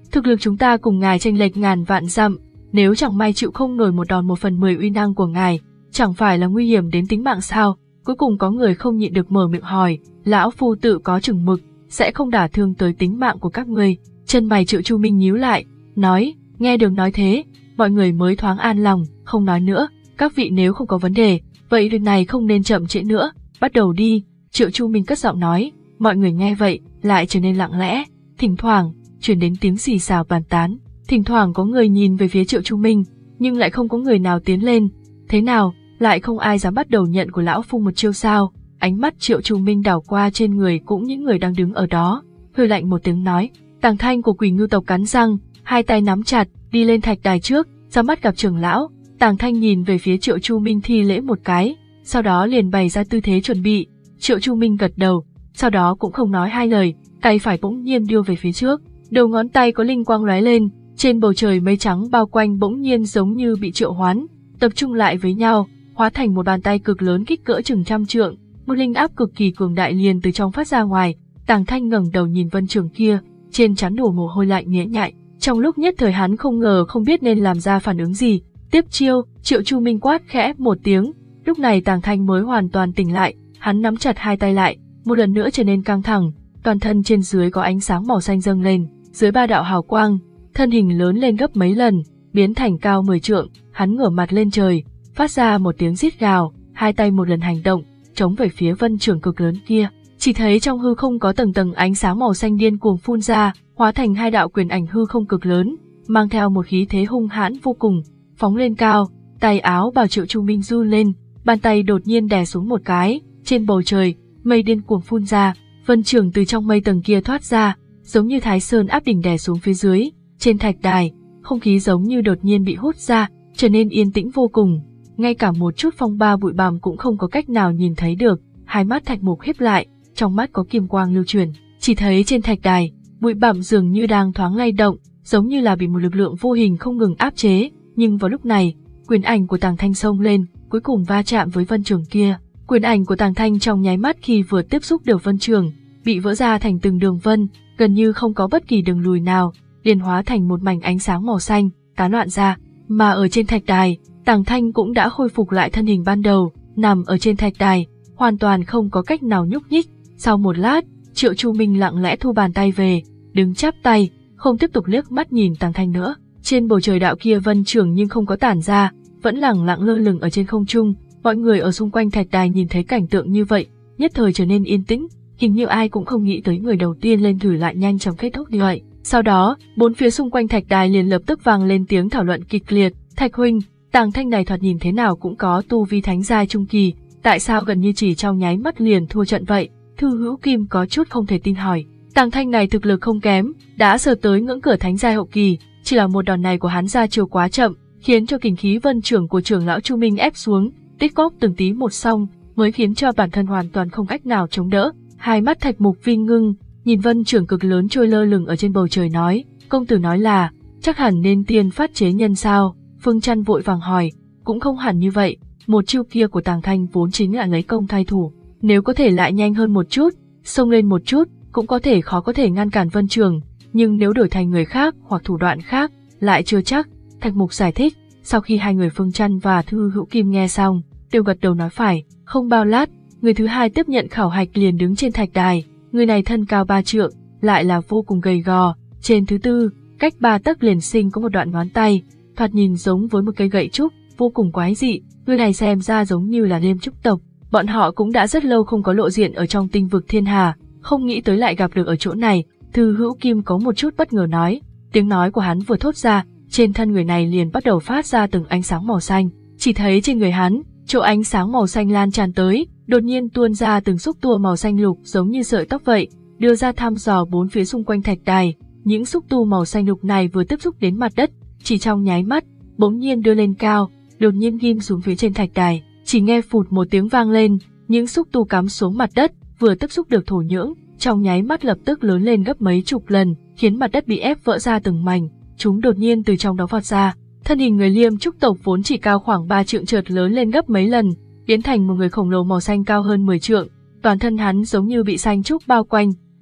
thực lực chúng ta cùng ngài chênh lệch ngàn vạn dặm, nếu chẳng may chịu không nổi một đòn một phần mười uy năng của ngài, chẳng phải là nguy hiểm đến tính mạng sao? Cuối cùng có người không nhịn được mở miệng hỏi, lão phu tự có chừng mực, sẽ không đả thương tới tính mạng của các ngươi. Chân mày Triệu Chu Minh nhíu lại, nói, nghe được nói thế, mọi người mới thoáng an lòng, không nói nữa, các vị nếu không có vấn đề, vậy việc này không nên chậm trễ nữa, bắt đầu đi. Triệu Chu Minh cất giọng nói, mọi người nghe vậy, lại trở nên lặng lẽ, thỉnh thoảng, truyền đến tiếng xì xào bàn tán, thỉnh thoảng có người nhìn về phía Triệu Chu Minh, nhưng lại không có người nào tiến lên. Thế nào, lại không ai dám bắt đầu nhận của lão phu một chiêu sao? Ánh mắt Triệu Chu Minh đảo qua trên người cũng những người đang đứng ở đó, hừ lạnh một tiếng nói. Tàng Thanh của Quỷ Ngưu tộc cắn răng, hai tay nắm chặt, đi lên thạch đài trước, ra mắt gặp trưởng lão. Tàng Thanh nhìn về phía Triệu Chu Minh thi lễ một cái, sau đó liền bày ra tư thế chuẩn bị. Triệu Chu Minh gật đầu, sau đó cũng không nói hai lời, tay phải bỗng nhiên đưa về phía trước, đầu ngón tay có linh quang lóe lên, trên bầu trời mây trắng bao quanh bỗng nhiên giống như bị triệu hoán, tập trung lại với nhau, hóa thành một bàn tay cực lớn kích cỡ chừng trăm trượng, một linh áp cực kỳ cường đại liền từ trong phát ra ngoài. Tàng Thanh ngẩng đầu nhìn Vân Trường kia, trên trán đổ mồ hôi lạnh nhễ nhại, trong lúc nhất thời hắn không ngờ không biết nên làm ra phản ứng gì. Tiếp chiêu, Triệu Chu Minh quát khẽ một tiếng, lúc này Tàng Thanh mới hoàn toàn tỉnh lại, hắn nắm chặt hai tay lại, một lần nữa trở nên căng thẳng, toàn thân trên dưới có ánh sáng màu xanh dâng lên, dưới ba đạo hào quang, thân hình lớn lên gấp mấy lần, biến thành cao mười trượng, hắn ngửa mặt lên trời, phát ra một tiếng rít gào, hai tay một lần hành động, chống về phía Vân Trường cực lớn kia. Chỉ thấy trong hư không có tầng tầng ánh sáng màu xanh điên cuồng phun ra, hóa thành hai đạo quyền ảnh hư không cực lớn, mang theo một khí thế hung hãn vô cùng, phóng lên cao, tay áo bào Triệu Chu Minh run lên, bàn tay đột nhiên đè xuống một cái, trên bầu trời, mây điên cuồng phun ra, Vân Trường từ trong mây tầng kia thoát ra, giống như Thái Sơn áp đỉnh đè xuống phía dưới, trên thạch đài, không khí giống như đột nhiên bị hút ra, trở nên yên tĩnh vô cùng, ngay cả một chút phong ba bụi bặm cũng không có cách nào nhìn thấy được. Hai mắt Thạch Mục híp lại, trong mắt có kim quang lưu chuyển, chỉ thấy trên thạch đài, bụi bặm dường như đang thoáng lay động, giống như là bị một lực lượng vô hình không ngừng áp chế, nhưng vào lúc này, quyền ảnh của Tàng Thanh xông lên, cuối cùng va chạm với Vân Trường kia. Quyền ảnh của Tàng Thanh trong nháy mắt khi vừa tiếp xúc được Vân Trường, bị vỡ ra thành từng đường vân, gần như không có bất kỳ đường lùi nào, liền hóa thành một mảnh ánh sáng màu xanh, tán loạn ra. Mà ở trên thạch đài, Tàng Thanh cũng đã khôi phục lại thân hình ban đầu, nằm ở trên thạch đài, hoàn toàn không có cách nào nhúc nhích. Sau một lát, Triệu Chu Minh lặng lẽ thu bàn tay về, đứng chắp tay, không tiếp tục liếc mắt nhìn Tàng Thanh nữa. Trên bầu trời đạo kia Vân Trường nhưng không có tản ra, vẫn lẳng lặng lơ lửng ở trên không trung. Mọi người ở xung quanh thạch đài nhìn thấy cảnh tượng như vậy, nhất thời trở nên yên tĩnh, hình như ai cũng không nghĩ tới người đầu tiên lên thử lại nhanh chóng kết thúc như vậy. Sau đó, bốn phía xung quanh thạch đài liền lập tức vang lên tiếng thảo luận kịch liệt. Thạch huynh, Tàng Thanh này thoạt nhìn thế nào cũng có tu vi thánh giai trung kỳ, tại sao gần như chỉ trong nháy mắt liền thua trận vậy? Thư Hữu Kim có chút không thể tin hỏi. Tàng Thanh này thực lực không kém, đã sờ tới ngưỡng cửa thánh giai hậu kỳ, chỉ là một đòn này của hắn ra chiều quá chậm, khiến cho kình khí Vân Trường của trưởng lão Chu Minh ép xuống, tích góp từng tí một xong, mới khiến cho bản thân hoàn toàn không cách nào chống đỡ. Hai mắt Thạch Mục vi ngưng, nhìn Vân Trường cực lớn trôi lơ lửng ở trên bầu trời nói, công tử nói là, chắc hẳn nên tiên phát chế nhân sao? Phương Trăn vội vàng hỏi, cũng không hẳn như vậy, một chiêu kia của Tàng Thanh vốn chính là lấy công thay thủ, nếu có thể lại nhanh hơn một chút, xông lên một chút, cũng có thể khó có thể ngăn cản Vân Trường, nhưng nếu đổi thành người khác hoặc thủ đoạn khác, lại chưa chắc. Thạch Mục giải thích. Sau khi hai người Phương Trăn và Thư Hữu Kim nghe xong, đều gật đầu nói phải. Không bao lát, người thứ hai tiếp nhận khảo hạch liền đứng trên thạch đài, người này thân cao ba trượng, lại là vô cùng gầy gò. Trên thứ tư, cách ba tấc liền sinh có một đoạn ngón tay, thoạt nhìn giống với một cây gậy trúc, vô cùng quái dị. Người này xem ra giống như là Liêm Trúc tộc. Bọn họ cũng đã rất lâu không có lộ diện ở trong tinh vực thiên hà, không nghĩ tới lại gặp được ở chỗ này. Thư Hữu Kim có một chút bất ngờ nói, tiếng nói của hắn vừa thốt ra, trên thân người này liền bắt đầu phát ra từng ánh sáng màu xanh. Chỉ thấy trên người hắn, chỗ ánh sáng màu xanh lan tràn tới, đột nhiên tuôn ra từng xúc tua màu xanh lục giống như sợi tóc vậy, đưa ra thăm dò bốn phía xung quanh thạch đài. Những xúc tu màu xanh lục này vừa tiếp xúc đến mặt đất, chỉ trong nháy mắt, bỗng nhiên đưa lên cao, đột nhiên ghim xuống phía trên thạch đài. Chỉ nghe phụt một tiếng vang lên, những xúc tu cắm xuống mặt đất, vừa tiếp xúc được thổ nhưỡng, trong nháy mắt lập tức lớn lên gấp mấy chục lần, khiến mặt đất bị ép vỡ ra từng mảnh. Chúng đột nhiên từ trong đó vọt ra, thân hình người Liêm Trúc tộc vốn chỉ cao khoảng ba trượng chợt lớn lên gấp mấy lần, biến thành một người khổng lồ màu xanh cao hơn mười trượng. Toàn thân hắn giống như bị xanh trúc bao quanh,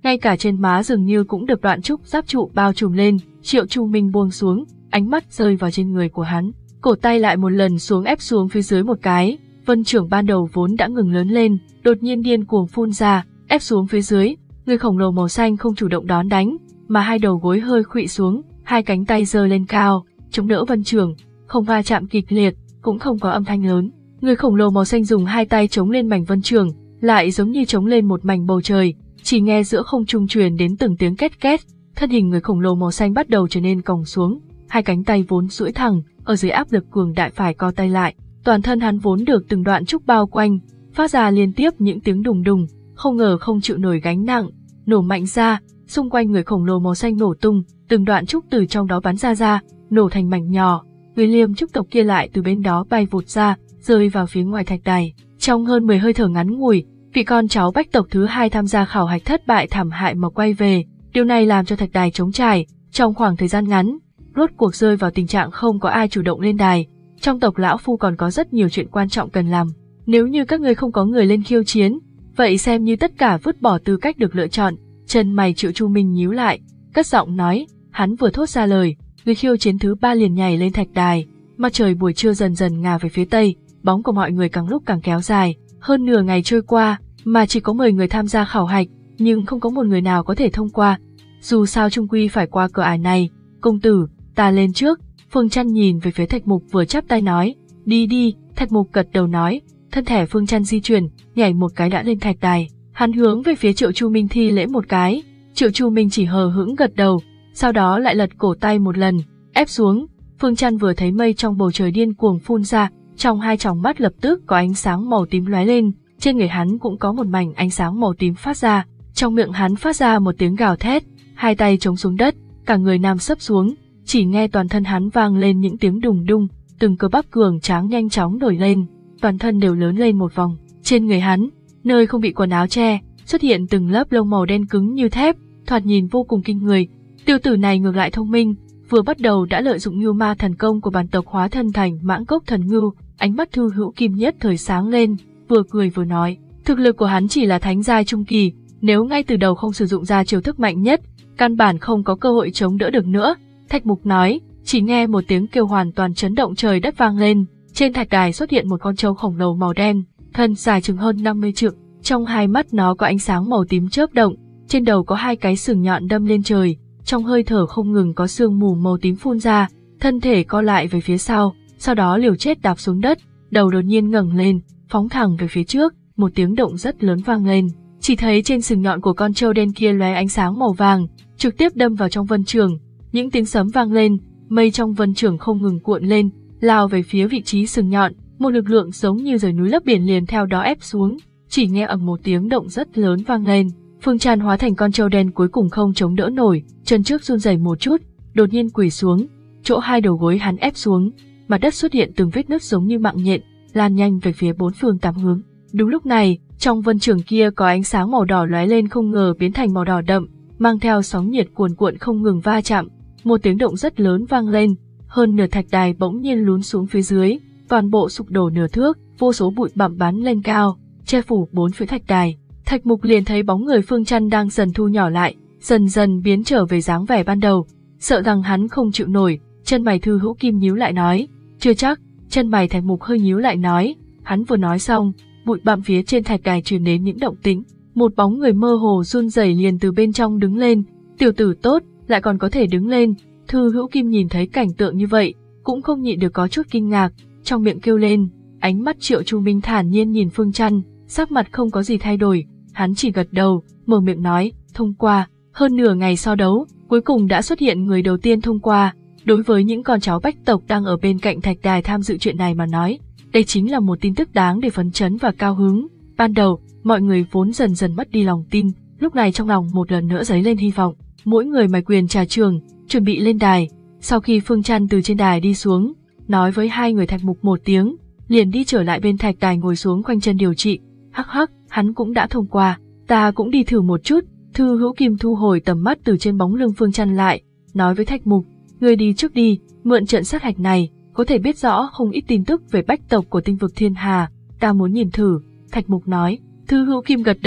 ngay cả trên má dường như cũng được đoạn trúc giáp trụ bao trùm lên. Triệu Chu Minh buông xuống, ánh mắt rơi vào trên người của hắn, cổ tay lại một lần xuống ép xuống phía dưới một cái. Vân trưởng ban đầu vốn đã ngừng lớn lên, đột nhiên điên cuồng phun ra, ép xuống phía dưới. Người khổng lồ màu xanh không chủ động đón đánh, mà hai đầu gối hơi khuỵu xuống, hai cánh tay giơ lên cao, chống đỡ vân trưởng, không va chạm kịch liệt, cũng không có âm thanh lớn. Người khổng lồ màu xanh dùng hai tay chống lên mảnh vân trưởng, lại giống như chống lên một mảnh bầu trời, chỉ nghe giữa không trung truyền đến từng tiếng két két. Thân hình người khổng lồ màu xanh bắt đầu trở nên còng xuống, hai cánh tay vốn duỗi thẳng, ở dưới áp lực cường đại phải co tay lại. Toàn thân hắn vốn được từng đoạn trúc bao quanh, phát ra liên tiếp những tiếng đùng đùng, không ngờ không chịu nổi gánh nặng, nổ mạnh ra, xung quanh người khổng lồ màu xanh nổ tung, từng đoạn trúc từ trong đó bắn ra ra, nổ thành mảnh nhỏ. Người liêm trúc tộc kia lại từ bên đó bay vụt ra, rơi vào phía ngoài thạch đài. Trong hơn mười hơi thở ngắn ngủi, vị con cháu bách tộc thứ hai tham gia khảo hạch thất bại thảm hại mà quay về. Điều này làm cho thạch đài trống trải, trong khoảng thời gian ngắn, rốt cuộc rơi vào tình trạng không có ai chủ động lên đài. Trong tộc lão phu còn có rất nhiều chuyện quan trọng cần làm. Nếu như các ngươi không có người lên khiêu chiến, vậy xem như tất cả vứt bỏ tư cách được lựa chọn. Chân mày Triệu Chu Minh nhíu lại, cất giọng nói. Hắn vừa thốt ra lời, người khiêu chiến thứ ba liền nhảy lên thạch đài. Mặt trời buổi trưa dần dần ngả về phía tây, bóng của mọi người càng lúc càng kéo dài. Hơn nửa ngày trôi qua, mà chỉ có mười người tham gia khảo hạch, nhưng không có một người nào có thể thông qua. Dù sao chung quy phải qua cửa ải này. Công tử, ta lên trước. Phương Chân nhìn về phía Thạch Mục vừa chắp tay nói, đi đi. Thạch Mục gật đầu nói, thân thể Phương Chân di chuyển, nhảy một cái đã lên thạch đài. Hắn hướng về phía Triệu Chu Minh thi lễ một cái, Triệu Chu Minh chỉ hờ hững gật đầu, sau đó lại lật cổ tay một lần, ép xuống. Phương Chân vừa thấy mây trong bầu trời điên cuồng phun ra, trong hai tròng mắt lập tức có ánh sáng màu tím lóe lên, trên người hắn cũng có một mảnh ánh sáng màu tím phát ra, trong miệng hắn phát ra một tiếng gào thét, hai tay chống xuống đất, cả người nằm sấp xuống, chỉ nghe toàn thân hắn vang lên những tiếng đùng đung, từng cơ bắp cường tráng nhanh chóng nổi lên, toàn thân đều lớn lên một vòng. Trên người hắn, nơi không bị quần áo che, xuất hiện từng lớp lông màu đen cứng như thép, thoạt nhìn vô cùng kinh người. Tiêu tử này ngược lại thông minh, vừa bắt đầu đã lợi dụng Ngưu Ma thần công của bản tộc hóa thân thành Mãng Cốc thần ngưu. Ánh mắt Thư Hữu Kim nhất thời sáng lên, vừa cười vừa nói, thực lực của hắn chỉ là thánh giai trung kỳ, nếu ngay từ đầu không sử dụng ra chiêu thức mạnh nhất, căn bản không có cơ hội chống đỡ được nữa. Thạch Mục nói, chỉ nghe một tiếng kêu hoàn toàn chấn động trời đất vang lên, trên thạch đài xuất hiện một con trâu khổng lồ màu đen, thân dài chừng hơn năm mươi trượng, trong hai mắt nó có ánh sáng màu tím chớp động, trên đầu có hai cái sừng nhọn đâm lên trời, trong hơi thở không ngừng có sương mù màu tím phun ra, thân thể co lại về phía sau, sau đó liều chết đạp xuống đất, đầu đột nhiên ngẩng lên, phóng thẳng về phía trước, một tiếng động rất lớn vang lên, chỉ thấy trên sừng nhọn của con trâu đen kia lóe ánh sáng màu vàng, trực tiếp đâm vào trong vân trường. Những tiếng sấm vang lên, mây trong vân trường không ngừng cuộn lên, lao về phía vị trí sừng nhọn, một lực lượng giống như rời núi lấp biển liền theo đó ép xuống, chỉ nghe ầm một tiếng động rất lớn vang lên. Phương Tràn hóa thành con trâu đen cuối cùng không chống đỡ nổi, chân trước run rẩy một chút, đột nhiên quỳ xuống, chỗ hai đầu gối hắn ép xuống, mặt đất xuất hiện từng vết nứt giống như mạng nhện, lan nhanh về phía bốn phương tám hướng. Đúng lúc này, trong vân trường kia có ánh sáng màu đỏ lóe lên không ngờ biến thành màu đỏ đậm, mang theo sóng nhiệt cuồn cuộn không ngừng va chạm, một tiếng động rất lớn vang lên, hơn nửa thạch đài bỗng nhiên lún xuống phía dưới, toàn bộ sụp đổ nửa thước, vô số bụi bặm bắn lên cao, che phủ bốn phía thạch đài. Thạch Mục liền thấy bóng người Phương Chân đang dần thu nhỏ lại, dần dần biến trở về dáng vẻ ban đầu, sợ rằng hắn không chịu nổi, chân mày Thư Hữu Kim nhíu lại nói, chưa chắc. Chân mày Thạch Mục hơi nhíu lại nói, hắn vừa nói xong, bụi bặm phía trên thạch đài truyền đến những động tĩnh, một bóng người mơ hồ run rẩy liền từ bên trong đứng lên, tiểu tử tốt, lại còn có thể đứng lên. Thư Hữu Kim nhìn thấy cảnh tượng như vậy, cũng không nhịn được có chút kinh ngạc, trong miệng kêu lên. Ánh mắt Triệu Chu Minh thản nhiên nhìn Phương Chân, sắc mặt không có gì thay đổi, hắn chỉ gật đầu, mở miệng nói, thông qua. Hơn nửa ngày sau đấu, cuối cùng đã xuất hiện người đầu tiên thông qua. Đối với những con cháu bách tộc đang ở bên cạnh thạch đài tham dự chuyện này mà nói, đây chính là một tin tức đáng để phấn chấn và cao hứng. Ban đầu, mọi người vốn dần dần mất đi lòng tin, lúc này trong lòng một lần nữa dấy lên hy vọng. Mỗi người mài quyền trà trường, chuẩn bị lên đài. Sau khi Phương Chân từ trên đài đi xuống, nói với hai người Thạch Mục một tiếng, liền đi trở lại bên thạch đài ngồi xuống khoanh chân điều trị. Hắc hắc, hắn cũng đã thông qua, ta cũng đi thử một chút. Thư Hữu Kim thu hồi tầm mắt từ trên bóng lưng Phương Chân lại, nói với Thạch Mục, ngươi đi trước đi, mượn trận sát hạch này, có thể biết rõ không ít tin tức về bách tộc của tinh vực Thiên Hà, ta muốn nhìn thử. Thạch Mục nói. Thư Hữu Kim gật đầu,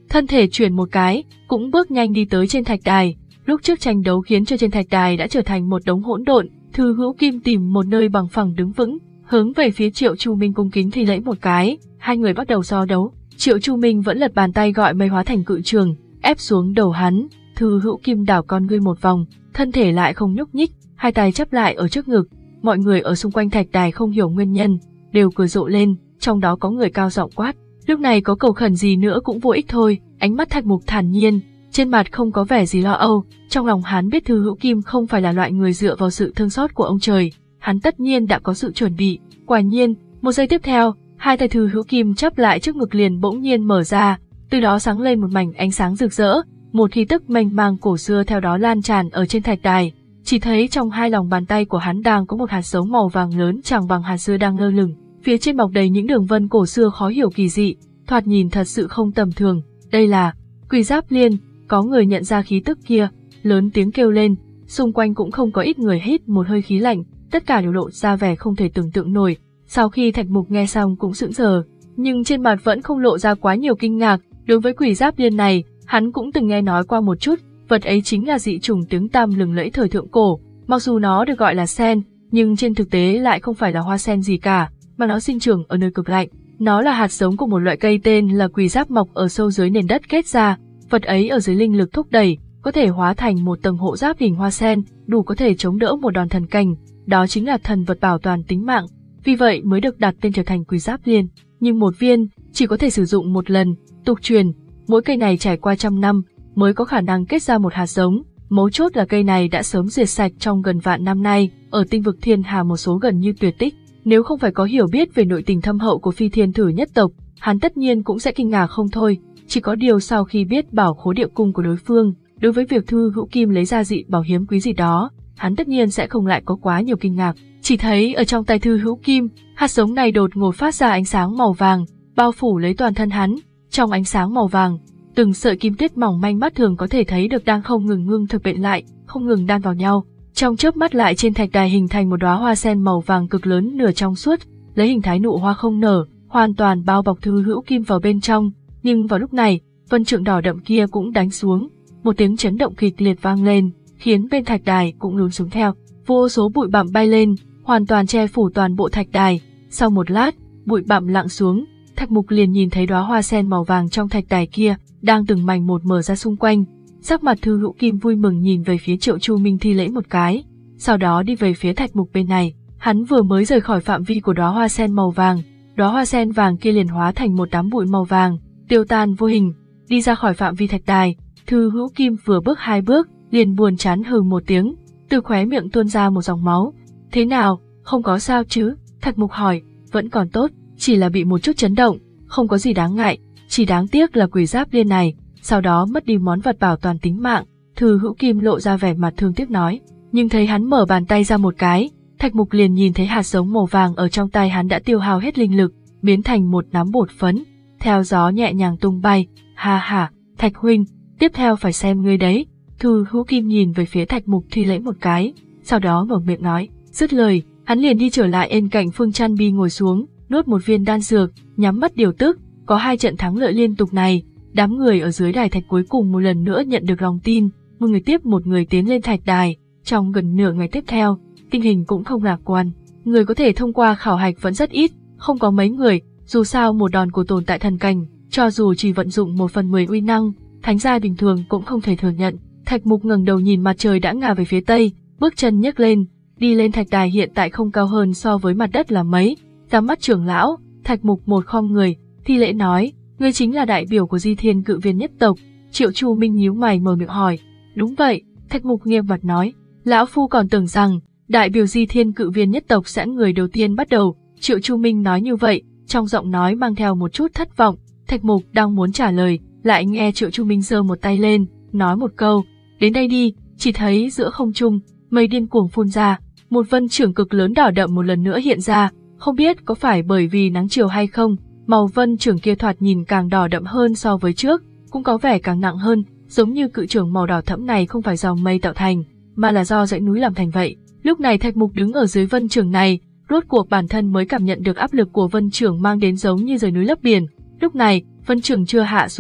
thân thể chuyển một cái, cũng bước nhanh đi tới trên thạch đài. Lúc trước tranh đấu khiến cho trên thạch đài đã trở thành một đống hỗn độn, Thư Hữu Kim tìm một nơi bằng phẳng đứng vững, hướng về phía Triệu Chu Minh cung kính thi lễ một cái, hai người bắt đầu so đấu. Triệu Chu Minh vẫn lật bàn tay gọi mây hóa thành cự trường, ép xuống đầu hắn. Thư Hữu Kim đảo con ngươi một vòng, thân thể lại không nhúc nhích, hai tay chắp lại ở trước ngực. Mọi người ở xung quanh thạch đài không hiểu nguyên nhân, đều cười rộ lên, trong đó có người cao giọng quát. Lúc này có cầu khẩn gì nữa cũng vô ích thôi. Ánh mắt Thạch Mục thản nhiên, trên mặt không có vẻ gì lo âu, trong lòng hắn biết Thư Hữu Kim không phải là loại người dựa vào sự thương xót của ông trời, hắn tất nhiên đã có sự chuẩn bị. Quả nhiên, một giây tiếp theo, hai tay Thư Hữu Kim chắp lại trước ngực liền bỗng nhiên mở ra, từ đó sáng lên một mảnh ánh sáng rực rỡ, một khí tức mênh mang cổ xưa theo đó lan tràn ở trên thạch đài. Chỉ thấy trong hai lòng bàn tay của hắn đang có một hạt giống màu vàng lớn chẳng bằng hạt dưa đang lơ lửng, phía trên mọc đầy những đường vân cổ xưa khó hiểu kỳ dị, thoạt nhìn thật sự không tầm thường. Đây là Quỷ Giáp Liên. Có người nhận ra khí tức kia, lớn tiếng kêu lên, xung quanh cũng không có ít người hít một hơi khí lạnh, tất cả đều lộ ra vẻ không thể tưởng tượng nổi. Sau khi Thạch Mục nghe xong cũng sững sờ, nhưng trên mặt vẫn không lộ ra quá nhiều kinh ngạc. Đối với Quỷ Giáp Liên này, hắn cũng từng nghe nói qua một chút, vật ấy chính là dị chủng tiếng tăm lừng lẫy thời thượng cổ. Mặc dù nó được gọi là sen, nhưng trên thực tế lại không phải là hoa sen gì cả, mà nó sinh trưởng ở nơi cực lạnh. Nó là hạt giống của một loại cây tên là quỷ giáp mọc ở sâu dưới nền đất kết ra. Vật ấy ở dưới linh lực thúc đẩy, có thể hóa thành một tầng hộ giáp hình hoa sen, đủ có thể chống đỡ một đòn thần cảnh. Đó chính là thần vật bảo toàn tính mạng, vì vậy mới được đặt tên trở thành Quỷ Giáp Liên. Nhưng một viên chỉ có thể sử dụng một lần, tục truyền, mỗi cây này trải qua trăm năm mới có khả năng kết ra một hạt giống. Mấu chốt là cây này đã sớm diệt sạch trong gần vạn năm nay, ở tinh vực Thiên Hà một số gần như tuyệt tích. Nếu không phải có hiểu biết về nội tình thâm hậu của Phi Thiên Thử nhất tộc, hắn tất nhiên cũng sẽ kinh ngạc không thôi. Chỉ có điều sau khi biết bảo khố địa cung của đối phương, đối với việc Thư Hữu Kim lấy ra dị bảo hiếm quý gì đó, hắn tất nhiên sẽ không lại có quá nhiều kinh ngạc. Chỉ thấy ở trong tay Thư Hữu Kim, hạt giống này đột ngột phát ra ánh sáng màu vàng, bao phủ lấy toàn thân hắn. Trong ánh sáng màu vàng, từng sợi kim tuyết mỏng manh mắt thường có thể thấy được đang không ngừng ngưng thực bệnh lại, không ngừng đan vào nhau. Trong chớp mắt lại trên thạch đài hình thành một đóa hoa sen màu vàng cực lớn nửa trong suốt, lấy hình thái nụ hoa không nở, hoàn toàn bao bọc Thư Hữu Kim vào bên trong. Nhưng vào lúc này, vân trượng đỏ đậm kia cũng đánh xuống, một tiếng chấn động kịch liệt vang lên, khiến bên thạch đài cũng lún xuống theo. Vô số bụi bặm bay lên, hoàn toàn che phủ toàn bộ thạch đài. Sau một lát, bụi bặm lặng xuống, Thạch Mục liền nhìn thấy đóa hoa sen màu vàng trong thạch đài kia đang từng mảnh một mở ra xung quanh. Sắc mặt Thư Hữu Kim vui mừng nhìn về phía Triệu Chu Minh thi lễ một cái, sau đó đi về phía Thạch Mục bên này. Hắn vừa mới rời khỏi phạm vi của đóa hoa sen màu vàng, đóa hoa sen vàng kia liền hóa thành một đám bụi màu vàng, tiêu tan vô hình, đi ra khỏi phạm vi thạch đài. Thư Hữu Kim vừa bước hai bước, liền buồn chán hừ một tiếng, từ khóe miệng tuôn ra một dòng máu. Thế nào, không có sao chứ? Thạch Mục hỏi. Vẫn còn tốt, chỉ là bị một chút chấn động, không có gì đáng ngại, chỉ đáng tiếc là Quỷ Giáp Liên này, sau đó mất đi món vật bảo toàn tính mạng. Thư Hữu Kim lộ ra vẻ mặt thương tiếc nói, nhưng thấy hắn mở bàn tay ra một cái, Thạch Mục liền nhìn thấy hạt giống màu vàng ở trong tay hắn đã tiêu hao hết linh lực, biến thành một nắm bột phấn, theo gió nhẹ nhàng tung bay. Ha ha, Thạch huynh, tiếp theo phải xem ngươi đấy. Thư Hữu Kim nhìn về phía Thạch Mục thi lễ một cái, sau đó mở miệng nói. Dứt lời, hắn liền đi trở lại bên cạnh Phương Trăn Bi ngồi xuống, nuốt một viên đan dược, nhắm mắt điều tức. Có hai trận thắng lợi liên tục này, đám người ở dưới đài thạch cuối cùng một lần nữa nhận được lòng tin, một người tiếp một người tiến lên thạch đài. Trong gần nửa ngày tiếp theo, tình hình cũng không lạc quan, người có thể thông qua khảo hạch vẫn rất ít, không có mấy người. Dù sao một đòn của tồn tại thần cảnh, cho dù chỉ vận dụng một phần mười uy năng, thánh giai bình thường cũng không thể thừa nhận. Thạch Mục ngẩng đầu nhìn mặt trời đã ngả về phía tây, bước chân nhấc lên, đi lên thạch đài hiện tại không cao hơn so với mặt đất là mấy. Ra mắt trưởng lão, Thạch Mục một khom người, thi lễ nói, ngươi chính là đại biểu của Di Thiên Cự Viên nhất tộc. Triệu Chu Minh nhíu mày mở miệng hỏi. Đúng vậy, Thạch Mục nghiêm mặt nói, lão phu còn tưởng rằng đại biểu Di Thiên Cự Viên nhất tộc sẽ người đầu tiên bắt đầu. Triệu Chu Minh nói như vậy, trong giọng nói mang theo một chút thất vọng. Thạch Mục đang muốn trả lời, lại nghe Triệu Chu Minh giơ một tay lên, nói một câu, đến đây đi. Chỉ thấy giữa không trung, mây điên cuồng phun ra, một vân trưởng cực lớn đỏ đậm một lần nữa hiện ra. Không biết có phải bởi vì nắng chiều hay không, màu vân trưởng kia thoạt nhìn càng đỏ đậm hơn so với trước, cũng có vẻ càng nặng hơn, giống như cự trưởng màu đỏ thẫm này không phải do mây tạo thành, mà là do dãy núi làm thành vậy. Lúc này Thạch Mục đứng ở dưới vân trưởng này, rốt cuộc bản thân mới cảm nhận được áp lực của vân trưởng mang đến giống như rời núi lấp biển. Lúc này, vân trưởng chưa hạ xuống,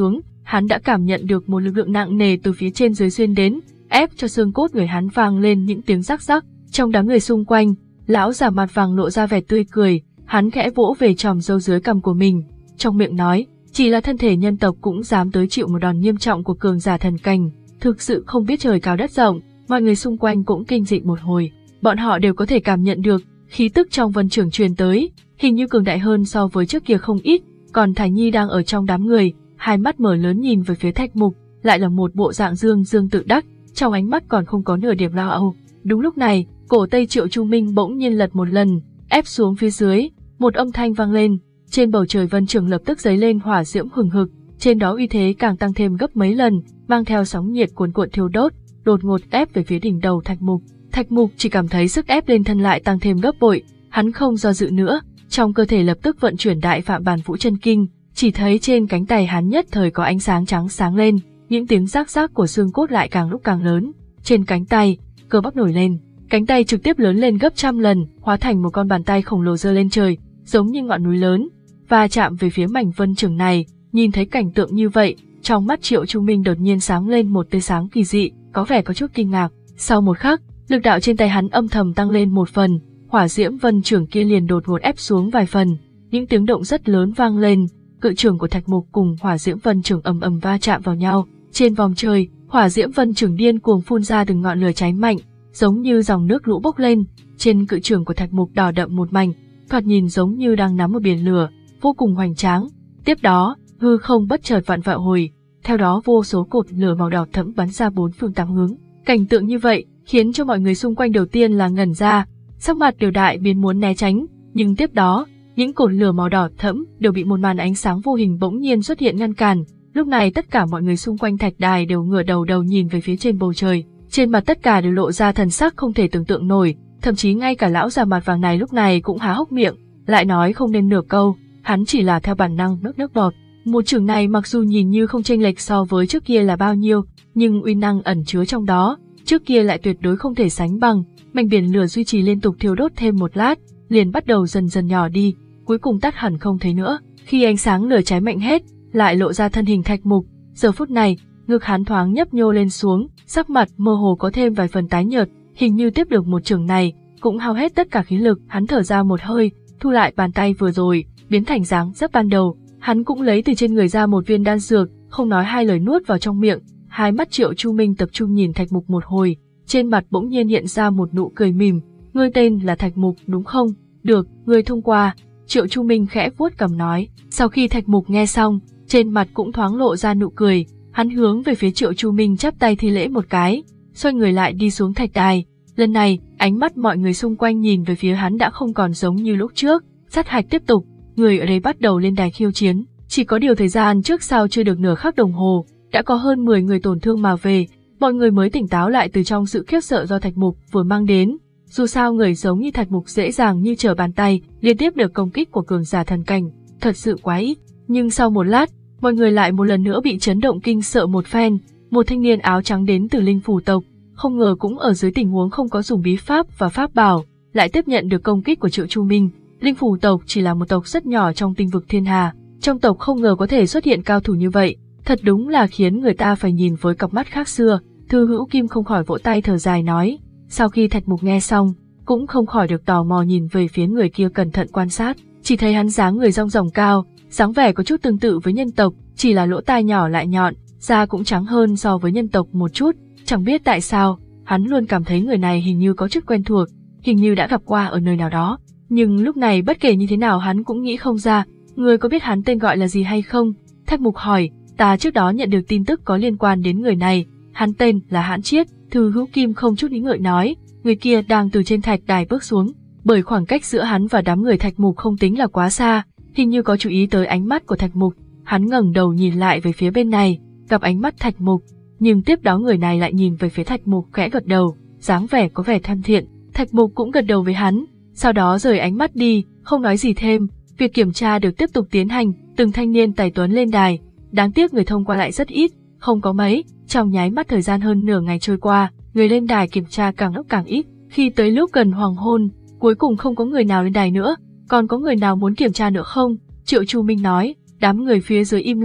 hắn đã cảm nhận được một lực lượng nặng nề từ phía trên dưới xuyên đến, ép cho xương cốt người hắn vang lên những tiếng rắc rắc. Trong đám người xung quanh, lão già mặt vàng lộ ra vẻ tươi cười, hắn khẽ vỗ về chòm râu dưới cằm của mình, trong miệng nói, chỉ là thân thể nhân tộc cũng dám tới chịu một đòn nghiêm trọng của cường giả thần cảnh, thực sự không biết trời cao đất rộng. Mọi người xung quanh cũng kinh dị một hồi, bọn họ đều có thể cảm nhận được khí tức trong vân trưởng truyền tới, hình như cường đại hơn so với trước kia không ít. Còn Thải Nhi đang ở trong đám người, hai mắt mở lớn nhìn về phía Thạch Mục, lại là một bộ dạng dương dương tự đắc, trong ánh mắt còn không có nửa điểm lo âu. Đúng lúc này, cổ tay Triệu Chu Minh bỗng nhiên lật một lần, ép xuống phía dưới, một âm thanh vang lên, trên bầu trời vân trưởng lập tức dấy lên hỏa diễm hừng hực, trên đó uy thế càng tăng thêm gấp mấy lần, mang theo sóng nhiệt cuồn cuộn thiêu đốt, đột ngột ép về phía đỉnh đầu Thạch Mục. Thạch Mục chỉ cảm thấy sức ép lên thân lại tăng thêm gấp bội, hắn không do dự nữa, trong cơ thể lập tức vận chuyển Đại Phạm Bản Vũ Chân Kinh, chỉ thấy trên cánh tay hắn nhất thời có ánh sáng trắng sáng lên, những tiếng rác rác của xương cốt lại càng lúc càng lớn, trên cánh tay, cơ bắp nổi lên, cánh tay trực tiếp lớn lên gấp trăm lần, hóa thành một con bàn tay khổng lồ giơ lên trời, giống như ngọn núi lớn, và chạm về phía mảnh vân trưởng này. Nhìn thấy cảnh tượng như vậy, trong mắt Triệu Chu Minh đột nhiên sáng lên một tia sáng kỳ dị, có vẻ có chút kinh ngạc. Sau một khắc, lực đạo trên tay hắn âm thầm tăng lên một phần, hỏa diễm vân trưởng kia liền đột ngột ép xuống vài phần, những tiếng động rất lớn vang lên, cự trưởng của Thạch Mục cùng hỏa diễm vân trưởng ầm ầm va chạm vào nhau. Trên vòng trời, hỏa diễm vân trưởng điên cuồng phun ra từng ngọn lửa cháy mạnh, giống như dòng nước lũ bốc lên. Trên cự trưởng của Thạch Mục đỏ đậm một mảnh, thoạt nhìn giống như đang nắm một biển lửa, vô cùng hoành tráng. Tiếp đó, hư không bất chợt vặn vẹo hồi, theo đó vô số cột lửa màu đỏ thẫm bắn ra bốn phương tám hướng. Cảnh tượng như vậy khiến cho mọi người xung quanh đầu tiên là ngẩn ra, sắc mặt đều đại biến muốn né tránh, nhưng tiếp đó, những cột lửa màu đỏ thẫm đều bị một màn ánh sáng vô hình bỗng nhiên xuất hiện ngăn cản. Lúc này tất cả mọi người xung quanh thạch đài đều ngửa đầu đầu nhìn về phía trên bầu trời, trên mặt tất cả đều lộ ra thần sắc không thể tưởng tượng nổi, thậm chí ngay cả lão già mặt vàng này lúc này cũng há hốc miệng, lại nói không nên nửa câu, hắn chỉ là theo bản năng nuốt nước bọt. Một chưởng này mặc dù nhìn như không chênh lệch so với trước kia là bao nhiêu, nhưng uy năng ẩn chứa trong đó, trước kia lại tuyệt đối không thể sánh bằng. Mảnh biển lửa duy trì liên tục thiêu đốt thêm một lát, liền bắt đầu dần dần nhỏ đi, cuối cùng tắt hẳn không thấy nữa. Khi ánh sáng lửa cháy mạnh hết, lại lộ ra thân hình Thạch Mục. Giờ phút này, ngực hắn thoáng nhấp nhô lên xuống, sắc mặt mơ hồ có thêm vài phần tái nhợt, hình như tiếp được một chưởng này cũng hao hết tất cả khí lực. Hắn thở ra một hơi, thu lại bàn tay vừa rồi, biến thành dáng dấp ban đầu. Hắn cũng lấy từ trên người ra một viên đan dược, không nói hai lời nuốt vào trong miệng. Hai mắt Triệu Chu Minh tập trung nhìn Thạch Mục một hồi, trên mặt bỗng nhiên hiện ra một nụ cười mỉm. Ngươi tên là Thạch Mục đúng không? Được, ngươi thông qua. Triệu Chu Minh khẽ vuốt cằm nói. Sau khi Thạch Mục nghe xong, trên mặt cũng thoáng lộ ra nụ cười. Hắn hướng về phía Triệu Chu Minh chắp tay thi lễ một cái, xoay người lại đi xuống thạch đài. Lần này, ánh mắt mọi người xung quanh nhìn về phía hắn đã không còn giống như lúc trước. Sát hạch tiếp tục, người ở đây bắt đầu lên đài khiêu chiến. Chỉ có điều thời gian trước sau chưa được nửa khắc đồng hồ, đã có hơn mười người tổn thương mà về. Mọi người mới tỉnh táo lại từ trong sự khiếp sợ do Thạch Mục vừa mang đến. Dù sao người giống như Thạch Mục dễ dàng như trở bàn tay, liên tiếp được công kích của cường giả thần cảnh, thật sự quá ít. Nhưng sau một lát, mọi người lại một lần nữa bị chấn động kinh sợ một phen. Một thanh niên áo trắng đến từ Linh Phủ tộc, không ngờ cũng ở dưới tình huống không có dùng bí pháp và pháp bảo, lại tiếp nhận được công kích của Triệu Chu Minh. Linh Phủ tộc chỉ là một tộc rất nhỏ trong tinh vực thiên hà, trong tộc không ngờ có thể xuất hiện cao thủ như vậy, thật đúng là khiến người ta phải nhìn với cặp mắt khác xưa. Thư Hữu Kim không khỏi vỗ tay thở dài nói. Sau khi Thạch Mục nghe xong, cũng không khỏi được tò mò nhìn về phía người kia cẩn thận quan sát, chỉ thấy hắn dáng người rong ròng cao, dáng vẻ có chút tương tự với nhân tộc, chỉ là lỗ tai nhỏ lại nhọn, da cũng trắng hơn so với nhân tộc một chút. Chẳng biết tại sao, hắn luôn cảm thấy người này hình như có chút quen thuộc, hình như đã gặp qua ở nơi nào đó. Nhưng lúc này bất kể như thế nào hắn cũng nghĩ không ra. Người có biết hắn tên gọi là gì hay không? Thạch Mục hỏi. Ta trước đó nhận được tin tức có liên quan đến người này, hắn tên là Hãn Chiết. Thư Hữu Kim không chút nghĩ ngợi nói. Người kia đang từ trên thạch đài bước xuống, bởi khoảng cách giữa hắn và đám người Thạch Mục không tính là quá xa, hình như có chú ý tới ánh mắt của Thạch Mục. Hắn ngẩng đầu nhìn lại về phía bên này, gặp ánh mắt Thạch Mục, nhưng tiếp đó người này lại nhìn về phía Thạch Mục khẽ gật đầu, dáng vẻ có vẻ thân thiện. Thạch Mục cũng gật đầu với hắn, sau đó rời ánh mắt đi, không nói gì thêm. Việc kiểm tra được tiếp tục tiến hành, từng thanh niên tài tuấn lên đài, đáng tiếc người thông qua lại rất ít, không có mấy. Trong nháy mắt thời gian hơn nửa ngày trôi qua, người lên đài kiểm tra càng lúc càng ít. Khi tới lúc gần hoàng hôn, cuối cùng không có người nào lên đài nữa. Còn có người nào muốn kiểm tra nữa không? Triệu Chu Minh nói. Đám người phía dưới im lặng,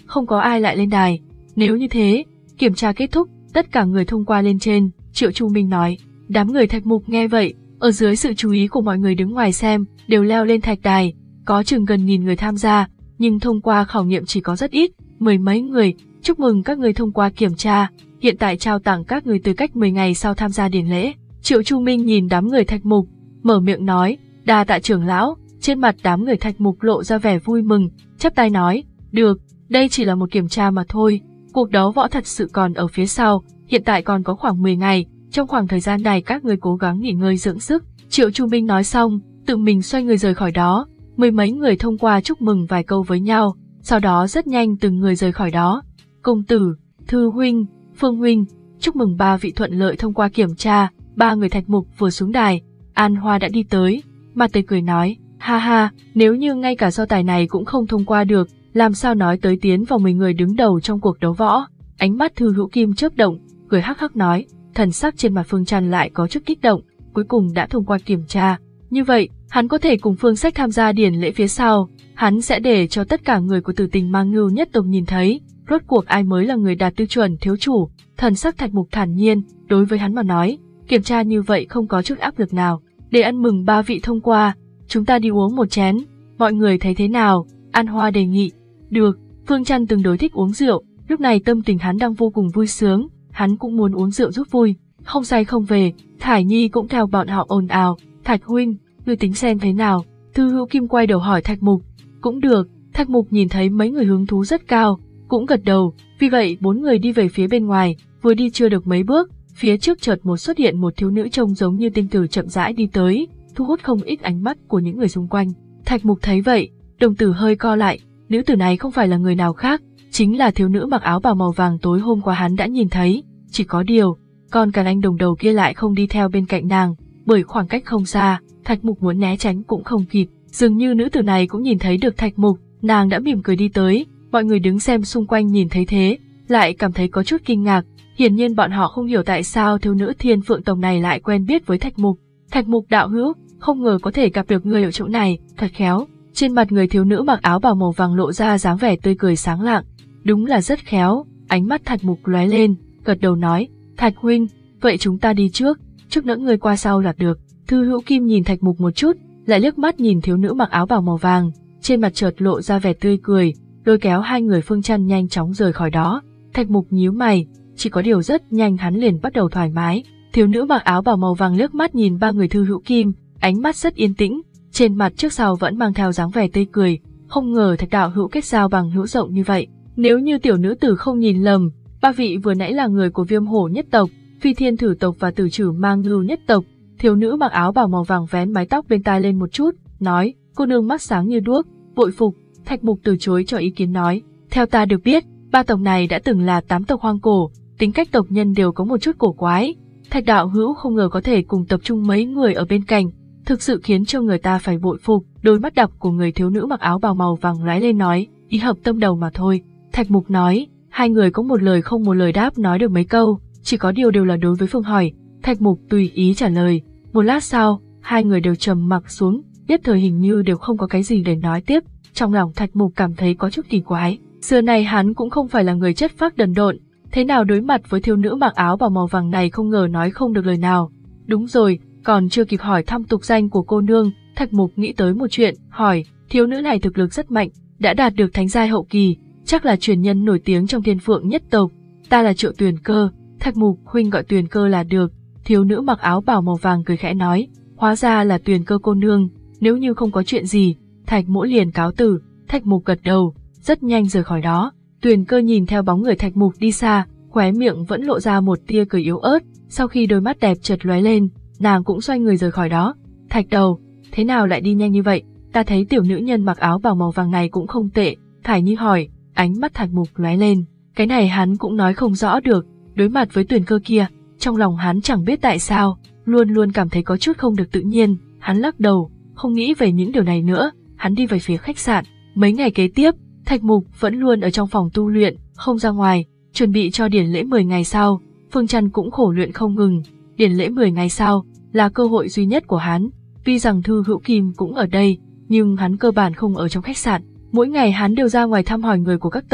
không có ai lại lên đài. Nếu như thế, kiểm tra kết thúc, tất cả người thông qua lên trên, Triệu Chu Minh nói. Đám người Thạch Mục nghe vậy, ở dưới sự chú ý của mọi người đứng ngoài xem, đều leo lên thạch đài, có chừng gần nghìn người tham gia, nhưng thông qua khảo nghiệm chỉ có rất ít, mười mấy người. Chúc mừng các người thông qua kiểm tra, hiện tại trao tặng các người tư cách mười ngày sau tham gia điển lễ. Triệu Chu Minh nhìn đám người Thạch Mục, mở miệng nói, đa tạ trưởng lão. Trên mặt đám người Thạch Mục lộ ra vẻ vui mừng, chắp tay nói, được, đây chỉ là một kiểm tra mà thôi, cuộc đấu võ thật sự còn ở phía sau, hiện tại còn có khoảng mười ngày, trong khoảng thời gian này các người cố gắng nghỉ ngơi dưỡng sức. Triệu Chu Minh nói xong, tự mình xoay người rời khỏi đó, mười mấy người thông qua chúc mừng vài câu với nhau, sau đó rất nhanh từng người rời khỏi đó. Công tử, Thư huynh, Phương huynh, chúc mừng ba vị thuận lợi thông qua kiểm tra. Ba người Thạch Mục vừa xuống đài, An Hoa đã đi tới, mặt tươi cười nói, ha ha, nếu như ngay cả so tài này cũng không thông qua được, làm sao nói tới tiến vào mười người đứng đầu trong cuộc đấu võ. Ánh mắt Thư Hữu Kim chớp động, cười hắc hắc nói, thần sắc trên mặt Phương Trăn lại có chút kích động, cuối cùng đã thông qua kiểm tra. Như vậy, hắn có thể cùng Phương Sách tham gia điển lễ phía sau, hắn sẽ để cho tất cả người của Tử Tình Mang Ngưu nhất tộc nhìn thấy, rốt cuộc ai mới là người đạt tiêu chuẩn thiếu chủ. Thần sắc Thạch Mục thản nhiên, đối với hắn mà nói, kiểm tra như vậy không có chút áp lực nào. Để ăn mừng ba vị thông qua, chúng ta đi uống một chén, mọi người thấy thế nào? An Hoa đề nghị. Được, Phương Trăn tương đối thích uống rượu, lúc này tâm tình hắn đang vô cùng vui sướng, hắn cũng muốn uống rượu giúp vui, không say không về. Thải Nhi cũng theo bọn họ ồn ào, Thạch huynh, ngươi tính xem thế nào? Thư Hữu Kim quay đầu hỏi Thạch Mục. Cũng được, Thạch Mục nhìn thấy mấy người hứng thú rất cao, cũng gật đầu, vì vậy bốn người đi về phía bên ngoài, vừa đi chưa được mấy bước, phía trước chợt một xuất hiện một thiếu nữ trông giống như tiên tử chậm rãi đi tới, thu hút không ít ánh mắt của những người xung quanh. Thạch Mục thấy vậy, đồng tử hơi co lại, nữ tử này không phải là người nào khác, chính là thiếu nữ mặc áo bào màu vàng tối hôm qua hắn đã nhìn thấy, chỉ có điều, còn cả anh đồng đầu kia lại không đi theo bên cạnh nàng, bởi khoảng cách không xa, Thạch Mục muốn né tránh cũng không kịp, dường như nữ tử này cũng nhìn thấy được Thạch Mục, nàng đã mỉm cười đi tới, mọi người đứng xem xung quanh nhìn thấy thế, lại cảm thấy có chút kinh ngạc, hiển nhiên bọn họ không hiểu tại sao thiếu nữ Thiên Phượng Tông này lại quen biết với Thạch Mục. Thạch Mục đạo hữu, không ngờ có thể gặp được người ở chỗ này, thật khéo. Trên mặt người thiếu nữ mặc áo bào màu vàng lộ ra dáng vẻ tươi cười sáng lạng, đúng là rất khéo. Ánh mắt Thạch Mục lóe lên, gật đầu nói, Thạch huynh, vậy chúng ta đi trước, chút nữa người qua sau là được. Thư Hữu Kim nhìn Thạch Mục một chút, lại liếc mắt nhìn thiếu nữ mặc áo bào màu vàng, trên mặt chợt lộ ra vẻ tươi cười, lôi kéo hai người Phương Trăn nhanh chóng rời khỏi đó. Thạch Mục nhíu mày, chỉ có điều rất nhanh hắn liền bắt đầu thoải mái. Thiếu nữ mặc áo bào màu vàng liếc mắt nhìn ba người Thư Hữu Kim, ánh mắt rất yên tĩnh, trên mặt trước sau vẫn mang theo dáng vẻ tươi cười, không ngờ Thạch đạo hữu kết giao bằng hữu rộng như vậy. Nếu như tiểu nữ tử không nhìn lầm, ba vị vừa nãy là người của Viêm Hổ nhất tộc, Phi Thiên Thử tộc và Tử Trử Mang Ngưu nhất tộc. Thiếu nữ mặc áo bào màu vàng vén mái tóc bên tai lên một chút, nói, cô nương mắt sáng như đuốc, bội phục. Thạch Mục từ chối cho ý kiến nói, theo ta được biết, ba tộc này đã từng là tám tộc hoang cổ, tính cách tộc nhân đều có một chút cổ quái. Thạch đạo hữu không ngờ có thể cùng tập trung mấy người ở bên cạnh, thực sự khiến cho người ta phải bội phục. Đôi mắt độc của người thiếu nữ mặc áo bào màu vàng lóe lên nói, ý hợp tâm đầu mà thôi. Thạch Mục nói, hai người có một lời không một lời đáp nói được mấy câu, chỉ có điều đều là đối với Phương hỏi. Thạch Mục tùy ý trả lời. Một lát sau, hai người đều trầm mặc xuống, nhất thời hình như đều không có cái gì để nói tiếp. Trong lòng Thạch Mục cảm thấy có chút kỳ quái, xưa này hắn cũng không phải là người chất phác đần độn, thế nào đối mặt với thiếu nữ mặc áo bào màu vàng này không ngờ nói không được lời nào. Đúng rồi, còn chưa kịp hỏi thăm tục danh của cô nương, Thạch Mục nghĩ tới một chuyện, hỏi, thiếu nữ này thực lực rất mạnh, đã đạt được thánh giai hậu kỳ, chắc là truyền nhân nổi tiếng trong Thiên Phượng nhất tộc. Ta là Triệu Tuyền Cơ. Thạch Mục huynh gọi Tuyền Cơ là được. Thiếu nữ mặc áo bào màu vàng cười khẽ nói, hóa ra là Tuyền Cơ cô nương, nếu như không có chuyện gì, Thạch Mỗ liền cáo từ. Thạch Mục gật đầu, rất nhanh rời khỏi đó. Tuyền Cơ nhìn theo bóng người Thạch Mục đi xa, khóe miệng vẫn lộ ra một tia cười yếu ớt, sau khi đôi mắt đẹp chợt lóe lên, nàng cũng xoay người rời khỏi đó. Thạch đầu, thế nào lại đi nhanh như vậy? Ta thấy tiểu nữ nhân mặc áo bào màu vàng này cũng không tệ. Thải Nhi hỏi. Ánh mắt Thạch Mục lóe lên, cái này hắn cũng nói không rõ được. Đối mặt với Tuyền Cơ kia, trong lòng hắn chẳng biết tại sao, luôn luôn cảm thấy có chút không được tự nhiên. Hắn lắc đầu, không nghĩ về những điều này nữa. Hắn đi về phía khách sạn. Mấy ngày kế tiếp, Thạch Mục vẫn luôn ở trong phòng tu luyện, không ra ngoài, chuẩn bị cho điển lễ mười ngày sau. Phương Trăn cũng khổ luyện không ngừng. Điển lễ mười ngày sau là cơ hội duy nhất của hắn. Tuy rằng Thư Hữu Kim cũng ở đây, nhưng hắn cơ bản không ở trong khách sạn. Mỗi ngày hắn đều ra ngoài thăm hỏi người của các tộc.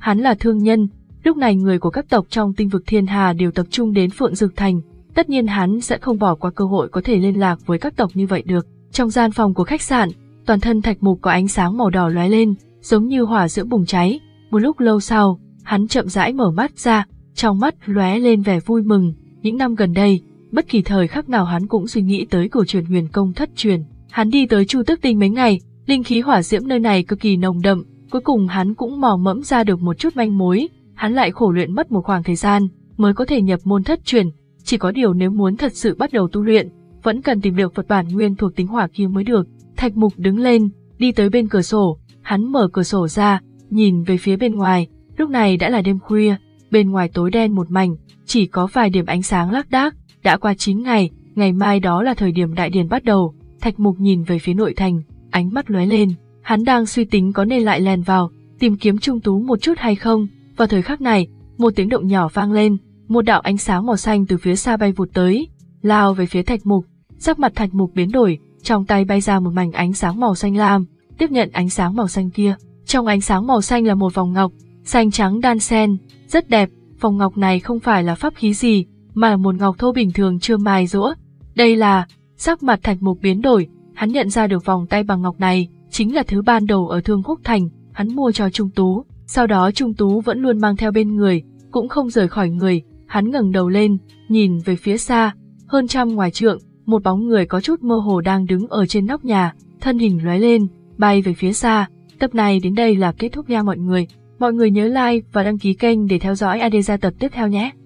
Hắn là thương nhân, lúc này người của các tộc trong tinh vực Thiên Hà đều tập trung đến Phượng Dực Thành, tất nhiên hắn sẽ không bỏ qua cơ hội có thể liên lạc với các tộc như vậy được. Trong gian phòng của khách sạn, toàn thân Thạch Mục có ánh sáng màu đỏ lóe lên, giống như hỏa diễm bùng cháy. Một lúc lâu sau, hắn chậm rãi mở mắt ra, trong mắt lóe lên vẻ vui mừng. Những năm gần đây, bất kỳ thời khắc nào hắn cũng suy nghĩ tới cổ truyền huyền công thất truyền. Hắn đi tới Chu Tước Tinh mấy ngày, linh khí hỏa diễm nơi này cực kỳ nồng đậm, cuối cùng hắn cũng mò mẫm ra được một chút manh mối. Hắn lại khổ luyện mất một khoảng thời gian mới có thể nhập môn thất truyền, chỉ có điều nếu muốn thật sự bắt đầu tu luyện, vẫn cần tìm được vật bản nguyên thuộc tính hỏa kia mới được. Thạch Mục đứng lên, đi tới bên cửa sổ, hắn mở cửa sổ ra, nhìn về phía bên ngoài. Lúc này đã là đêm khuya, bên ngoài tối đen một mảnh, chỉ có vài điểm ánh sáng lác đác. Đã qua chín ngày, ngày mai đó là thời điểm đại điển bắt đầu. Thạch Mục nhìn về phía nội thành, ánh mắt lóe lên, hắn đang suy tính có nên lại lèn vào, tìm kiếm Trung Tú một chút hay không. Vào thời khắc này, một tiếng động nhỏ vang lên, một đạo ánh sáng màu xanh từ phía xa bay vụt tới, lao về phía Thạch Mục. Sắc mặt Thạch Mục biến đổi, trong tay bay ra một mảnh ánh sáng màu xanh lam, tiếp nhận ánh sáng màu xanh kia. Trong ánh sáng màu xanh là một vòng ngọc, xanh trắng đan xen, rất đẹp. Vòng ngọc này không phải là pháp khí gì, mà là một ngọc thô bình thường chưa mài giũa. Đây là... Sắc mặt Thạch Mục biến đổi, hắn nhận ra được vòng tay bằng ngọc này chính là thứ ban đầu ở Thương Khúc Thành, hắn mua cho Trung Tú. Sau đó Trung Tú vẫn luôn mang theo bên người, cũng không rời khỏi người. Hắn ngẩng đầu lên, nhìn về phía xa, hơn trăm ngoài trượng, một bóng người có chút mơ hồ đang đứng ở trên nóc nhà, thân hình lóe lên, bay về phía xa. Tập này đến đây là kết thúc nha mọi người. Mọi người nhớ like và đăng ký kênh để theo dõi a đê gia tập tiếp theo nhé.